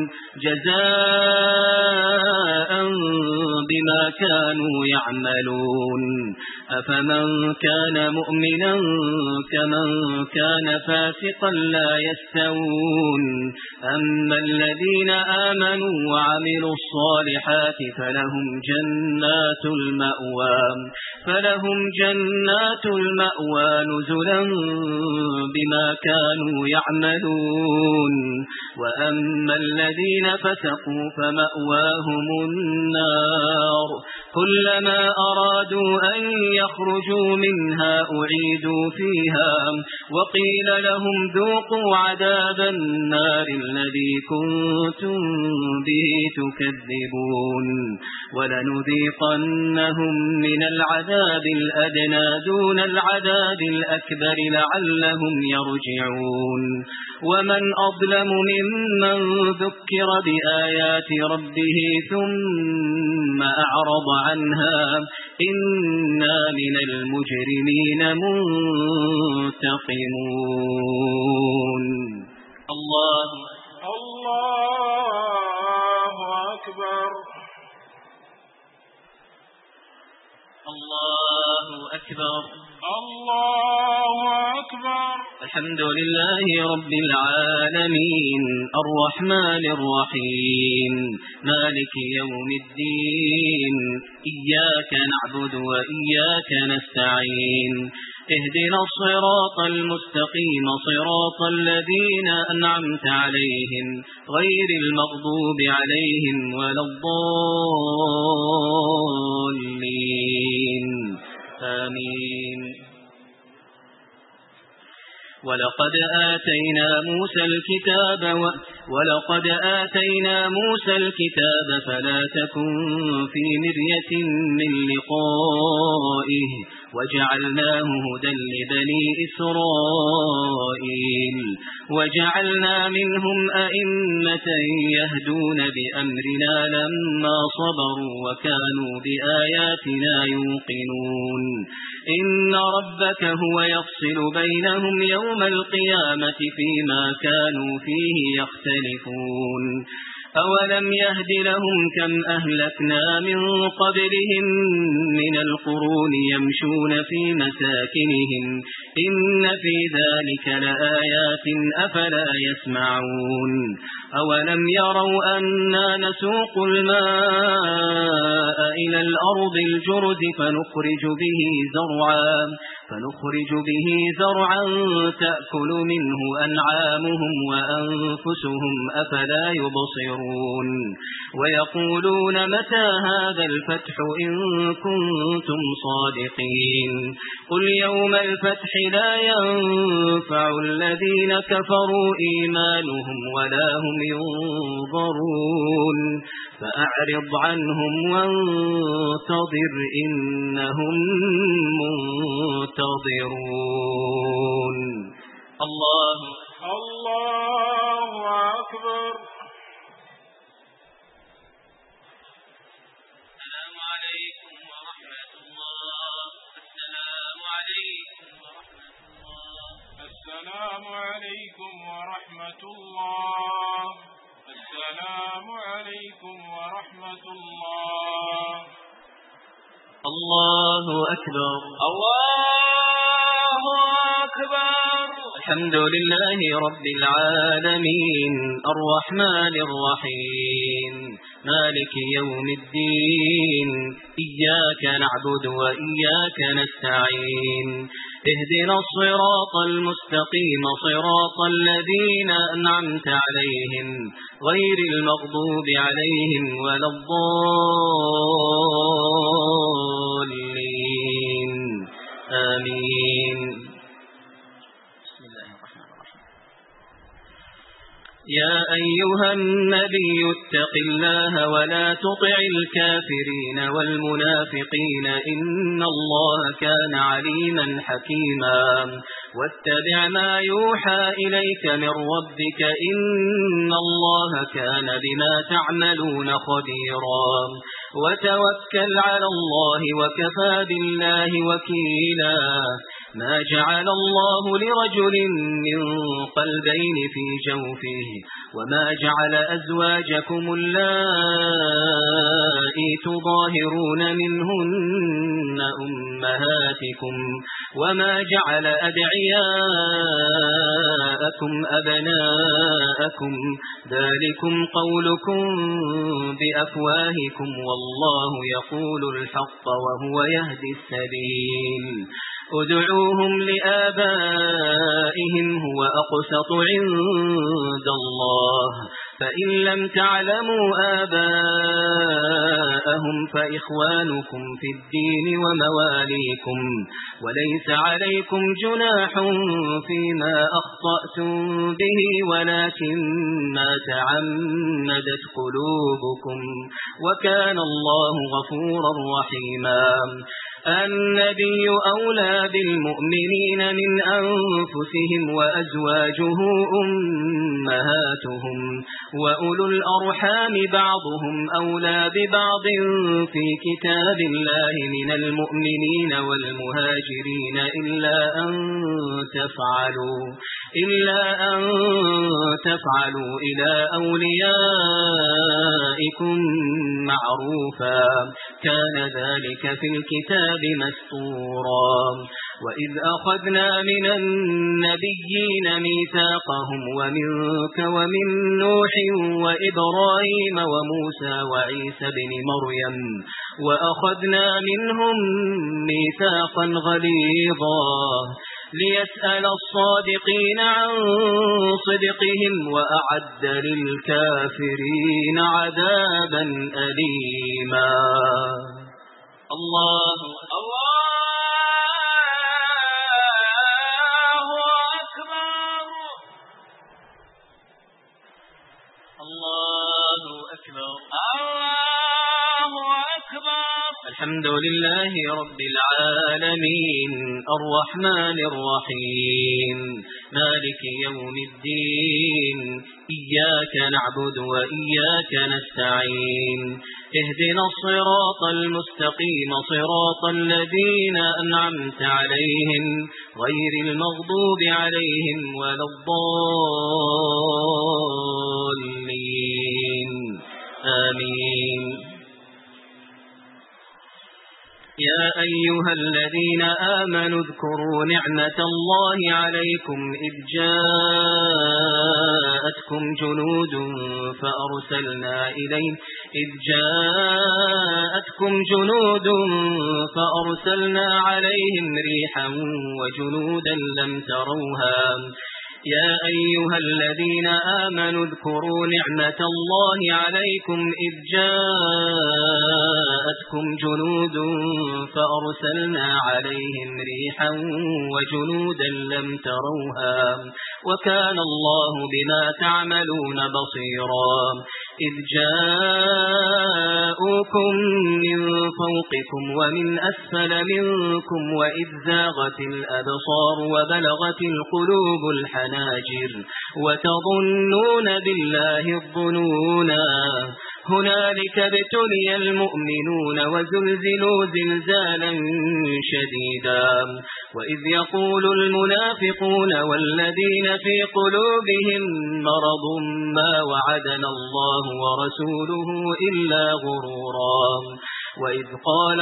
جزاء بما كانوا يعملون أفمن كان مؤمنا كمن كان فاسقا لا يستوون أما الذين آمنوا وعملوا الصالحات فلهم جنات المأوى فلهم جنات المأوى نزلا بما كانوا يعملون وأما الذين فسقوا فمأواهم النار كلما أرادوا أن يخرجوا منها أعيدوا فيها وقيل لهم ذوقوا عذاب النار الذي كنتم به تكذبون ولنذيقنهم من العذاب الأدنى دون العذاب الأكبر لعلهم يرجعون ومن أظلم ممن ذكر بآيات ربه ثم أعرض عنها إنا من المجرمين منتقمون. الله الله أكبر الله أكبر الله أكبر. الحمد لله رب العالمين الرحمن الرحيم مالك يوم الدين إياك نعبد وإياك نستعين اهدنا الصراط المستقيم صراط الذين أنعمت عليهم غير المغضوب عليهم ولا الضالين آمين. ولقد آتينا موسى الكتاب و... ولقد آتينا موسى الكتاب فلا تكن في مرية من لقائه وجعلناه هدى لبني إسرائيل وجعلنا منهم أئمة يهدون بأمرنا لما صبروا وكانوا بآياتنا يوقنون إن ربك هو يفصل بينهم يوم القيامة فيما كانوا فيه يختلفون أولم يهد لهم كم أهلكنا من قبلهم من القرون يمشون في مساكنهم إن في ذلك لآيات أفلا يسمعون أولم يروا أنا نسوق الماء إلى الأرض الجرز فنخرج به زرعا فنخرج به زرعا تأكل منه أنعامهم وأنفسهم أفلا يبصرون ويقولون متى هذا الفتح إن كنتم صادقين قل يوم الفتح لا ينفع الذين كفروا إيمانهم ولا هم ينظرون فأعرض عنهم وانتظر إنهم منتظرون. الله الله أكبر. السلام عليكم ورحمة الله. السلام عليكم ورحمة الله. السلام عليكم ورحمة الله. السلام عليكم ورحمة الله. الله أكبر. الله أكبر. الحمد لله رب العالمين الرحمن الرحيم مالك يوم الدين إياك نعبد وإياك نستعين اهدنا الصراط المستقيم صراط الذين أنعمت عليهم غير المغضوب عليهم ولا الضالين آمين. يا أيها النبي اتق الله ولا تطع الكافرين والمنافقين إن الله كان عليما حكيما واتبع ما يوحى إليك من ربك إن الله كان بما تعملون خبيرا وتوكل على الله وكفى بالله وكيلا. ما جعل الله لرجل من قلبين في جوفه وما جعل أزواجكم اللائي تظاهرون منهن أمهاتكم وما جعل أدعياءكم أبناءكم ذلكم قولكم بأفواهكم والله يقول الحق وهو يهدي السبيل. ادعوهم لآبائهم هو أقسط عند الله فإن لم تعلموا آباءهم فإخوانكم في الدين ومواليكم وليس عليكم جناح فيما أخطأتم به ولكن ما تعمدت قلوبكم وكان الله غفورا رحيما. النبي أولى بالمؤمنين من أنفسهم وأزواجه أمهاتهم وأولو الأرحام بعضهم أولى ببعض في كتاب الله من المؤمنين والمهاجرين إلا أن تفعلوا إلا أن تفعلوا إلى أوليائكم معروفا كان ذلك في الكتاب مسطورا. وإذ أخذنا من النبيين ميثاقهم ومنك ومن نوح وإبراهيم وموسى وعيسى بن مريم وأخذنا منهم ميثاقا غليظا ليسأل الصادقين عن صدقهم وأعد للكافرين عذابا أليما. الله الله أكبر. الله أكبر. الله أكبر. الحمد لله رب العالمين الرحمن الرحيم مالك يوم الدين إياك نعبد وإياك نستعين اهدنا الصراط المستقيم صراط الذين أنعمت عليهم غير المغضوب عليهم ولا الضالين آمين. يا أيها الذين آمنوا اذكروا نعمة الله عليكم إذ جاءتكم جنود فأرسلنا إليهم إذ جاءتكم جنود فأرسلنا عليهم ريحا وجنودا لم تروها. يا أيها الذين آمنوا اذكروا نعمة الله عليكم إذ جاءتكم جنود فأرسلنا عليهم ريحا وجنودا لم تروها وكان الله بما تعملون بصيرا. إذ جاءوكم من فوقكم ومن أسفل منكم وإذ زاغت الأبصار وبلغت القلوب الحناجر وتظنون بالله الظنونا هنالك ابتلي المؤمنون وزلزلوا زلزالا شديدا وإذ يقول المنافقون والذين في قلوبهم مرض ما وعدنا الله ورسوله إلا غرورا وإذ قال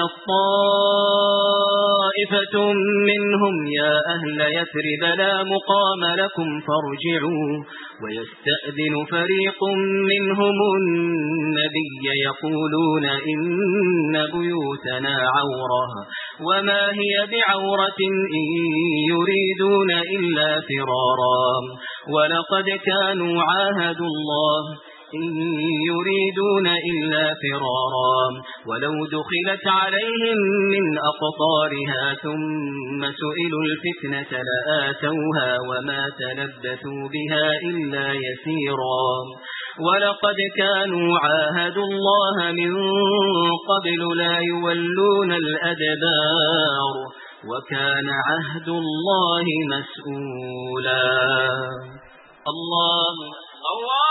الطائفة منهم يا أهل يثرب لا مقام لكم فارجعوا ويستأذن فريق منهم النبي يقولون إن بيوتنا عورة وما هي بعورة إن يريدون إلا فرارا ولقد كانوا عاهدوا الله إن يريدون إلا فرارا ولو دخلت عليهم من أقطارها ثم سئلوا الفتنة لآتوها وما تلبثوا بها إلا يسيرا ولقد كانوا عاهدوا الله من قبل لا يولون الأدبار وكان عهد الله مسؤولا. الله الله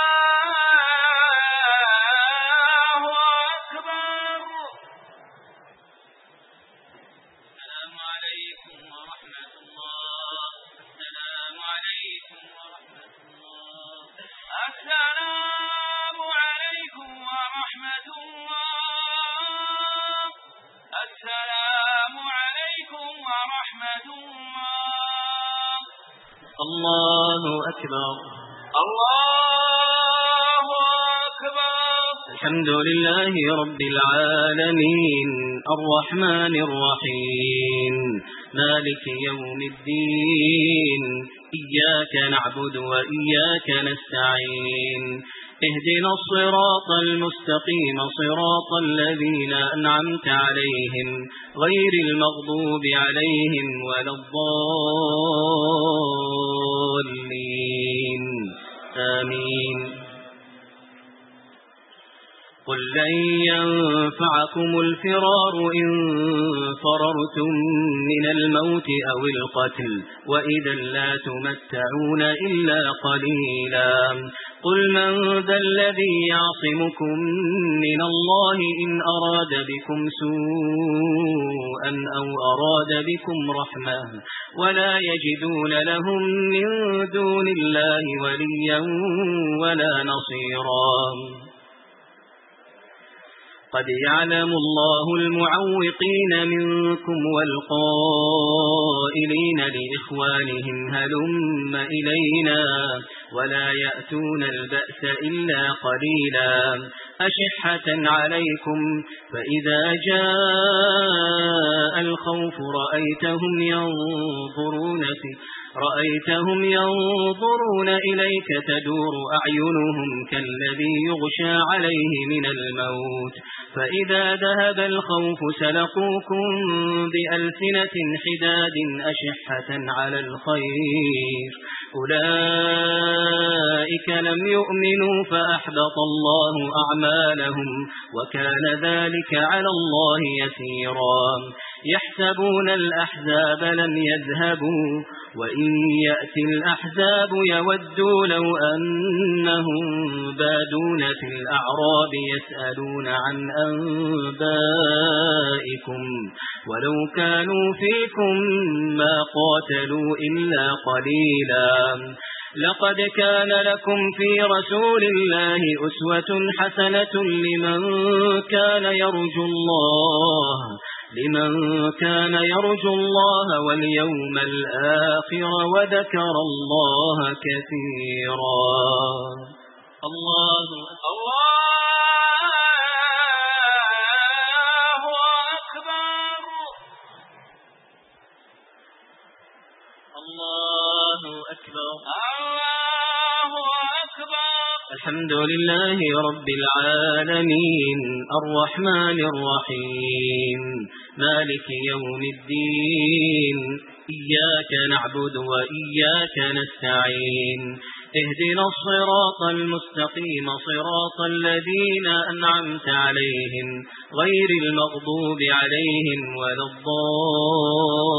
السلام عليكم ورحمة الله. السلام عليكم ورحمة الله. الله أكبر. الله أكبر. الحمد لله رب العالمين الرحمن الرحيم مالك يوم الدين إياك نعبد وإياك نستعين اهدنا الصراط المستقيم صراط الذين أنعمت عليهم غير المغضوب عليهم ولا الضالين آمين. قل لن ينفعكم الفرار إن فررتم من الموت أو القتل وإذا لا تمتعون إلا قليلا. قل من ذا الذي يعصمكم من الله إن أراد بكم سوءا أو أراد بكم رحمة ولا يجدون لهم من دون الله وليا ولا نصيرا. قد يعلم الله المعوقين منكم والقائلين لإخوانهم هلم إلينا ولا يأتون البأس إلا قليلا أشحة عليكم فإذا جاء الخوف رأيتهم ينظرون في رأيتهم ينظرون إليك تدور أعينهم كالذي يغشى عليه من الموت فإذا ذهب الخوف سلقوكم بألسنة حداد أشحة على الخير أولئك لم يؤمنوا فأحبط الله أعمالهم وكان ذلك على الله يسيرا. يحسبون الأحزاب لم يذهبوا وإن يأتي الأحزاب يودوا لو أنهم بادون في الأعراب يسألون عن أنبائكم ولو كانوا فيكم ما قاتلوا إلا قليلا. لقد كان لكم في رسول الله أسوة حسنة لمن كان يرجو الله لمن كان يرجو الله واليوم الآخر وذكر الله كثيرا. الله الله أكبر. الله أكبر. الله أكبر. الحمد لله رب العالمين الرحمن الرحيم مالك يوم الدين إياك نعبد وإياك نستعين اهدنا الصراط المستقيم صراط الذين أنعمت عليهم غير المغضوب عليهم ولا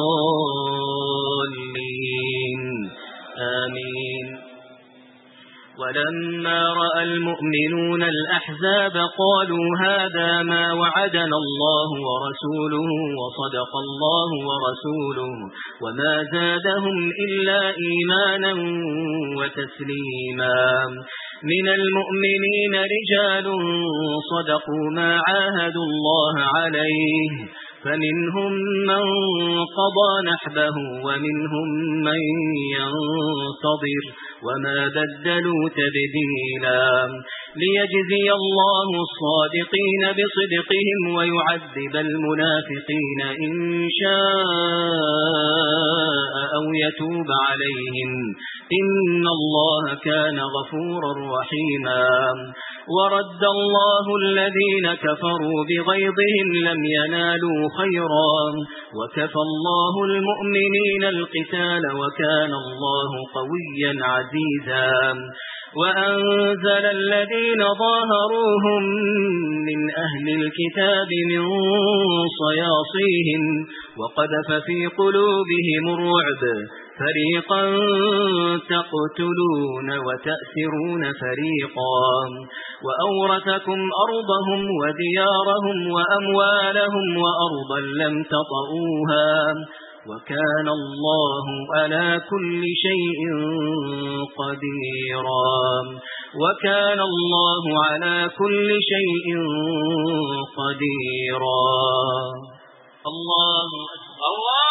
الضالين آمين. ولما رأى المؤمنون الأحزاب قالوا هذا ما وعدنا الله ورسوله وصدق الله ورسوله وما زادهم إلا إيمانا وتسليما. من المؤمنين رجال صدقوا ما عاهدوا الله عليه فمنهم من قضى نحبه ومنهم من ينتظر وما بدلوا تبديلا ليجزي الله الصادقين بصدقهم ويعذب المنافقين إن شاء أو يتوب عليهم إن الله كان غفورا رحيما. ورد الله الذين كفروا بغيظهم لم ينالوا خيرا وكفى الله المؤمنين القتال وكان الله قويا عزيزا. وأنزل الذين ظاهروهم من أهل الكتاب من صياصيهم وقذف في قلوبهم الرعب فريقا تقتلون وتأسرون فريقا وأورثكم أرضهم وديارهم وأموالهم وأرضا لم تطئوها وكان الله على كل شيء قديرا وكان الله على كل شيء قديرا. الله الله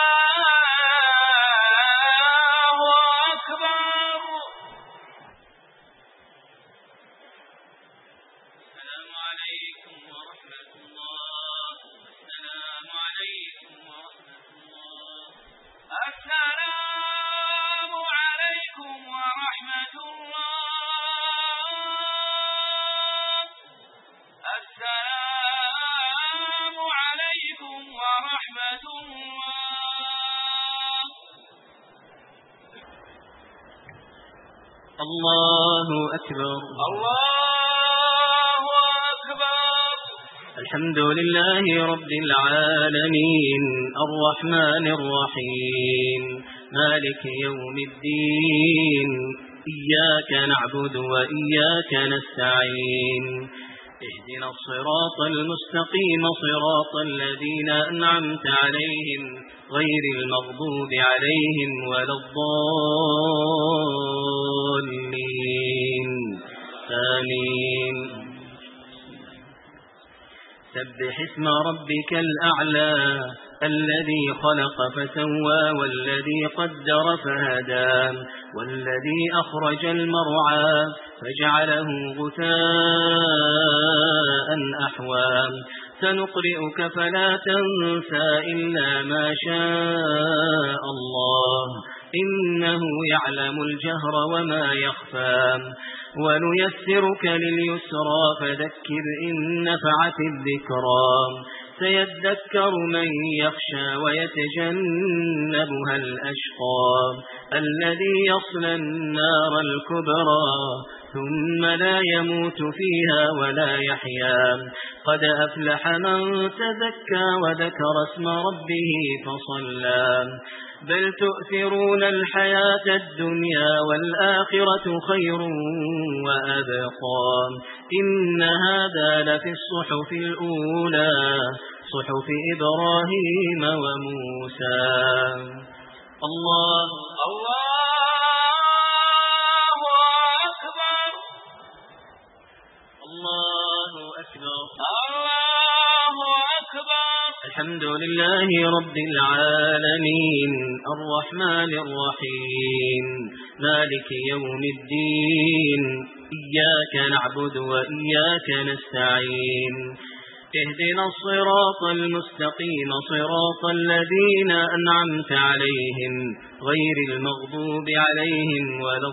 أكبر. السلام عليكم ورحمة الله. السلام عليكم ورحمة الله. السلام عليكم ورحمة الله. السلام عليكم ورحمة الله. الله أكبر. الله أكبر. الحمد لله رب العالمين الرحمن الرحيم مالك يوم الدين إياك نعبد وإياك نستعين اهدنا الصراط المستقيم صراط الذين أنعمت عليهم غير المغضوب عليهم ولا الضالين آمين. سبح اسم ربك الأعلى الذي خلق فسوى والذي قدر فهدى والذي أخرج المرعى فجعله غثاء أحوى سنقرئك فلا تنسى إلا ما شاء الله إنه يعلم الجهر وما يخفى ونيسرك لليسرى فذكر إن نفعت الذكرى سيذكر من يخشى ويتجنبها الأشقى الذي يصلى النار الكبرى ثم لا يموت فيها ولا يحيا قد أفلح من تزكى وذكر اسم ربه فصلى بل تؤثرون الحياة الدنيا والآخرة خير وأبقى إن هذا لفي الصحف الأولى صحف إبراهيم وموسى. الله الله أكبر. الله أكبر. الله أكبر. الحمد لله رب العالمين الرحمن الرحيم مالك يوم الدين إياك نعبد وإياك نستعين اهدنا الصراط المستقيم صراط الذين أنعمت عليهم غير المغضوب عليهم ولا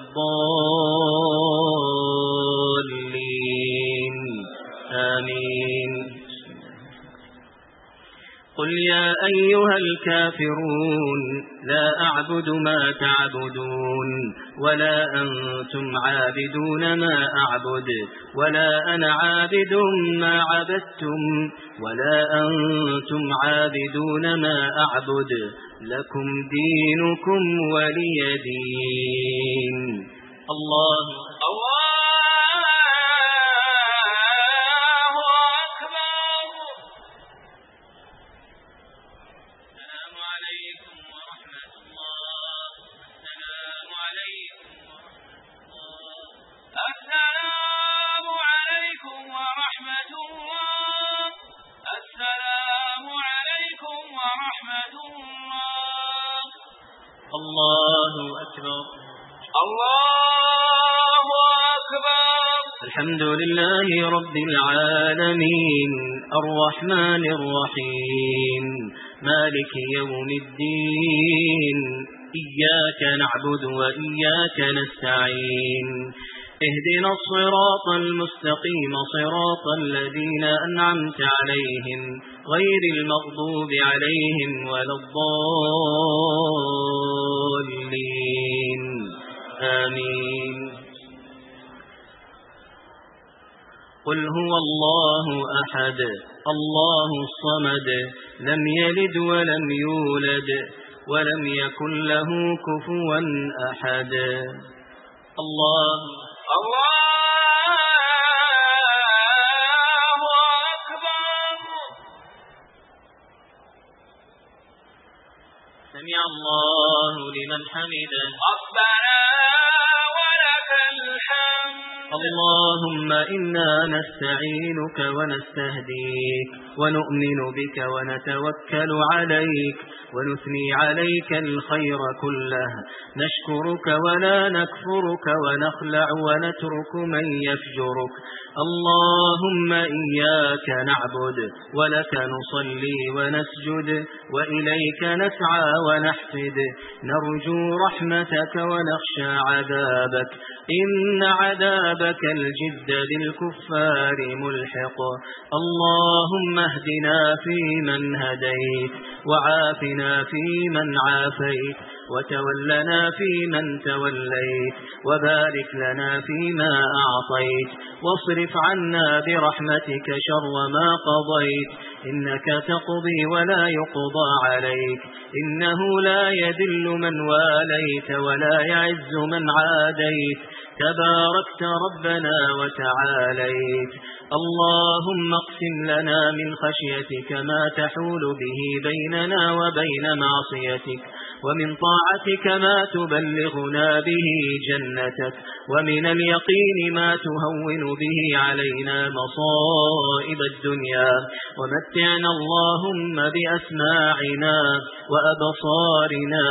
الضالين آمين. قل يا أيها الكافرون لا أعبد ما تعبدون ولا أنتم عابدون ما أعبد ولا أنا عابد ما عبدتم ولا أنتم عابدون ما أعبد لكم دينكم ولي دين. الله الله أكبر. السلام عليكم ورحمة الله. السلام عليكم ورحمة الله. السلام عليكم ورحمة الله. السلام عليكم ورحمة الله. الله أكبر. الله أكبر. الحمد لله رب العالمين الرحمن الرحيم مالك يوم الدين إياك نعبد وإياك نستعين اهدنا الصراط المستقيم صراط الذين أنعمت عليهم غير المغضوب عليهم ولا الضالين آمين. قل هو الله أحد الله الصمد لم يلد ولم يولد ولم يكن له كفوا أحد. الله الله أكبر. سمع الله لمن حمده. ربنا ولك الحمد. اللهم إنا نستعينك ونستهديك ونؤمن بك ونتوكل عليك ونثني عليك الخير كله نشكرك ولا نكفرك ونخلع ونترك من يفجرك. اللهم إياك نعبد ولك نصلي ونسجد وإليك نسعى ونحفد نرجو رحمتك ونخشى عذابك إن عذابك الجد بالكفار ملحق. اللهم اهدنا فيمن هديت وعافنا فيمن عافيت وتولنا فيمن توليت وبارك لنا فيما أعطيت واصرف عنا برحمتك شر ما قضيت إنك تقضي ولا يقضى عليك إنه لا يذل من واليت ولا يعز من عاديت تباركت ربنا وتعاليت. اللهم اقسم لنا من خشيتك ما تحول به بيننا وبين معصيتك ومن طاعتك ما تبلغنا به جنتك ومن اليقين ما تهون به علينا مصائب الدنيا ومتعنا اللهم بأسماعنا وأبصارنا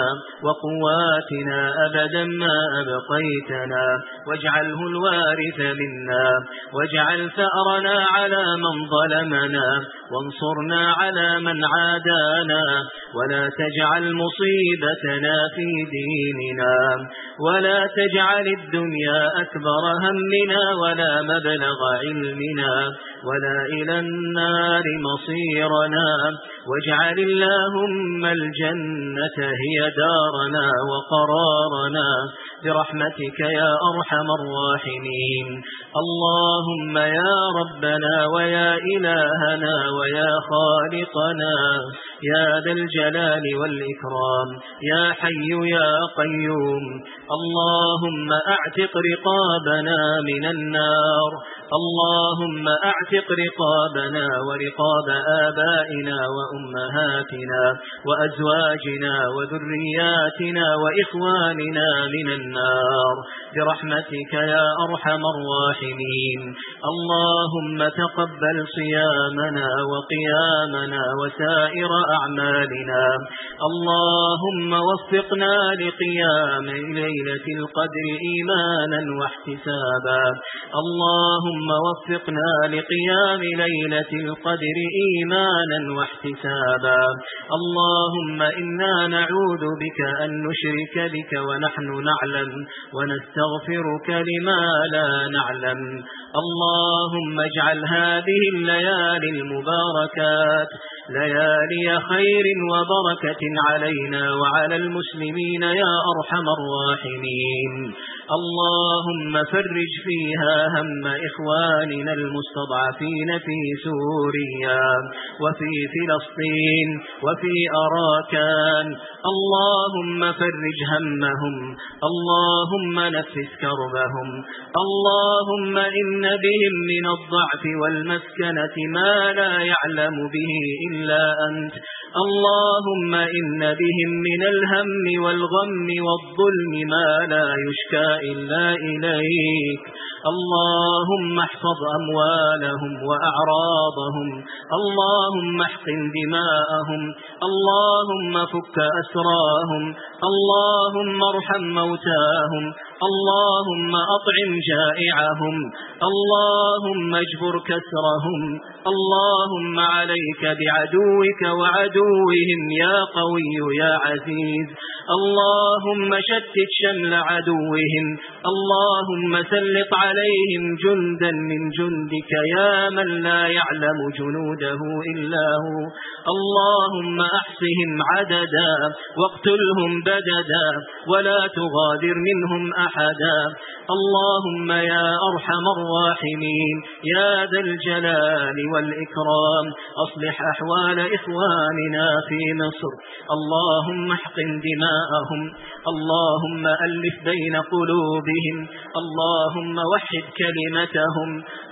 وقواتنا أبدا ما أبقيتنا واجعله الوارث منا واجعل ثأرنا على من ظلمنا وانصرنا على من عادانا ولا تجعل مصيبتنا في ديننا ولا تجعل الدنيا أكبر همنا ولا مبلغ علمنا ولا إلى النار مصيرنا واجعل اللهم الجنة هي دارنا وقرارنا برحمتك يا أرحم الراحمين. اللهم يا ربنا ويا إلهنا ويا خالقنا يا ذا الجلال والإكرام يا حي يا قيوم اللهم أعتق رقابنا من النار. اللهم أعتق رقابنا ورقاب آبائنا وأمهاتنا وأزواجنا وذرياتنا وإخواننا من النار برحمتك يا أرحم الراحمين. اللهم تقبل صيامنا وقيامنا وسائر أعمالنا. اللهم وفقنا لقيام ليلة القدر إيمانا واحتسابا. اللهم وفقنا لقيام ليلة القدر إيمانا واحتسابا. اللهم إنا نعوذ بك أن نشرك بك ونحن نعلم ونستغفرك لما لا نعلم. اللهم اجعل هذه الليالي المباركات ليالي خير وبركة علينا وعلى المسلمين يا أرحم الراحمين. اللهم فرج فيها هم إخواننا المستضعفين في سوريا وفي فلسطين وفي أراكان. اللهم فرج همهم، اللهم نفس كربهم. اللهم إن بهم من الضعف والمسكنة ما لا يعلم به إلا أنت. اللهم إن بهم من الهم والغم والظلم ما لا يشكى إلا إليك. اللهم احفظ أموالهم وأعراضهم، اللهم احقن دماءهم، اللهم فك أسراهم، اللهم ارحم موتاهم، اللهم أطعم جائعهم، اللهم اجبر كسرهم. اللهم عليك بعدوك وعدوهم يا قوي يا عزيز. اللهم شتت شمل عدوهم، اللهم سلط عليهم جندا من جندك يا من لا يعلم جنوده إلا هو. اللهم أحصهم عددا واقتلهم بددا ولا تغادر منهم أحدا. اللهم يا أرحم الراحمين يا ذا الجلال والإكرام أصلح أحوال إخواننا في مصر. اللهم احقن دماءهم، اللهم ألف بين قلوبهم، اللهم وحد كلمتهم،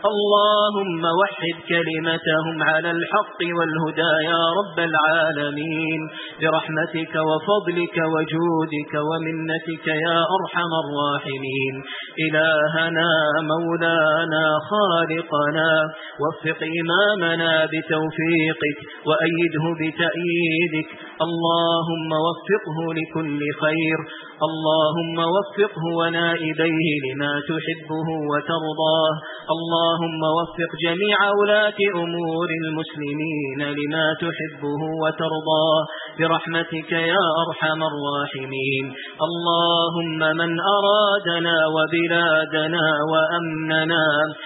اللهم وحد كلمتهم على الحق والهدى يا رب العالمين برحمتك وفضلك وجودك ومنتك يا أرحم الراحمين. إلهنا مولانا خالقنا وفق إمامنا بتوفيقك وأيده بتأييدك. اللهم وفقه لكل خير، اللهم وفقه ونائبيه لما تحبه وترضاه. اللهم وفق جميع ولاة أمور المسلمين لما تحبه وترضاه برحمتك يا أرحم الراحمين. اللهم من أرادنا وبلادنا وأمننا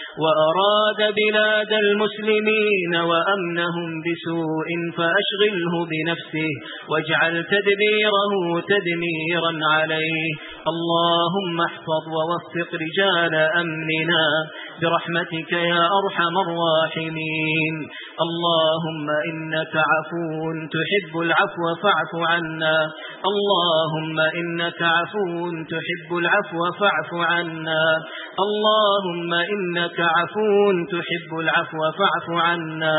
وأراد بلاد المسلمين وأمنهم بسوء فأشغله بنفسه واجعل تدبيره تدميرا عليه. اللهم احفظ ووفق رجال أمننا برحمتك يا أرحم الراحمين. اللهم إنك عفو تحب العفو فاعف عنا. اللهم إنك عفو تحب العفو فاعف عنا. اللهم إنك عفو تحب العفو فاعف عنا.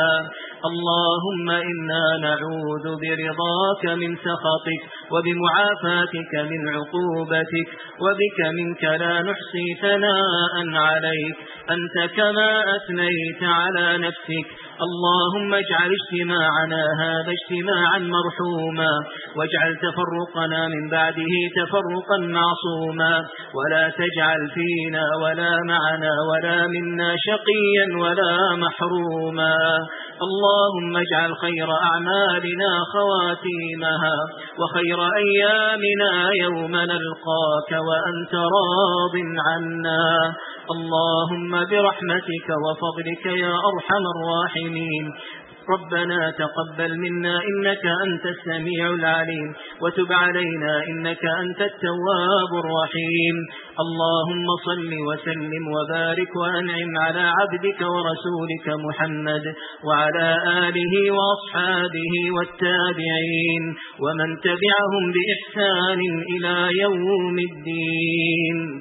اللهم إنا نعوذ برضاك من سخطك وبمعافاتك من عقوبتك وبك منك لا نحصي ثناء عليك أنت كما أثنيت على نفسك. اللهم اجعل اجتماعنا هذا اجتماعا مرحوما واجعل تفرقنا من بعده تفرقا معصوما ولا تجعل فينا ولا معنا ولا منا شقيا ولا محروما. اللهم اجعل خير أعمالنا خواتيمها وخير أيامنا يوم نلقاك وأنت راض عنا. اللهم برحمتك وفضلك يا أرحم الراحمين ربنا تقبل منا إنك أنت السميع العليم وتب علينا إنك أنت التواب الرحيم. اللهم صل وسلم وبارك وأنعم على عبدك ورسولك محمد وعلى آله وأصحابه والتابعين ومن تبعهم بإحسان إلى يوم الدين.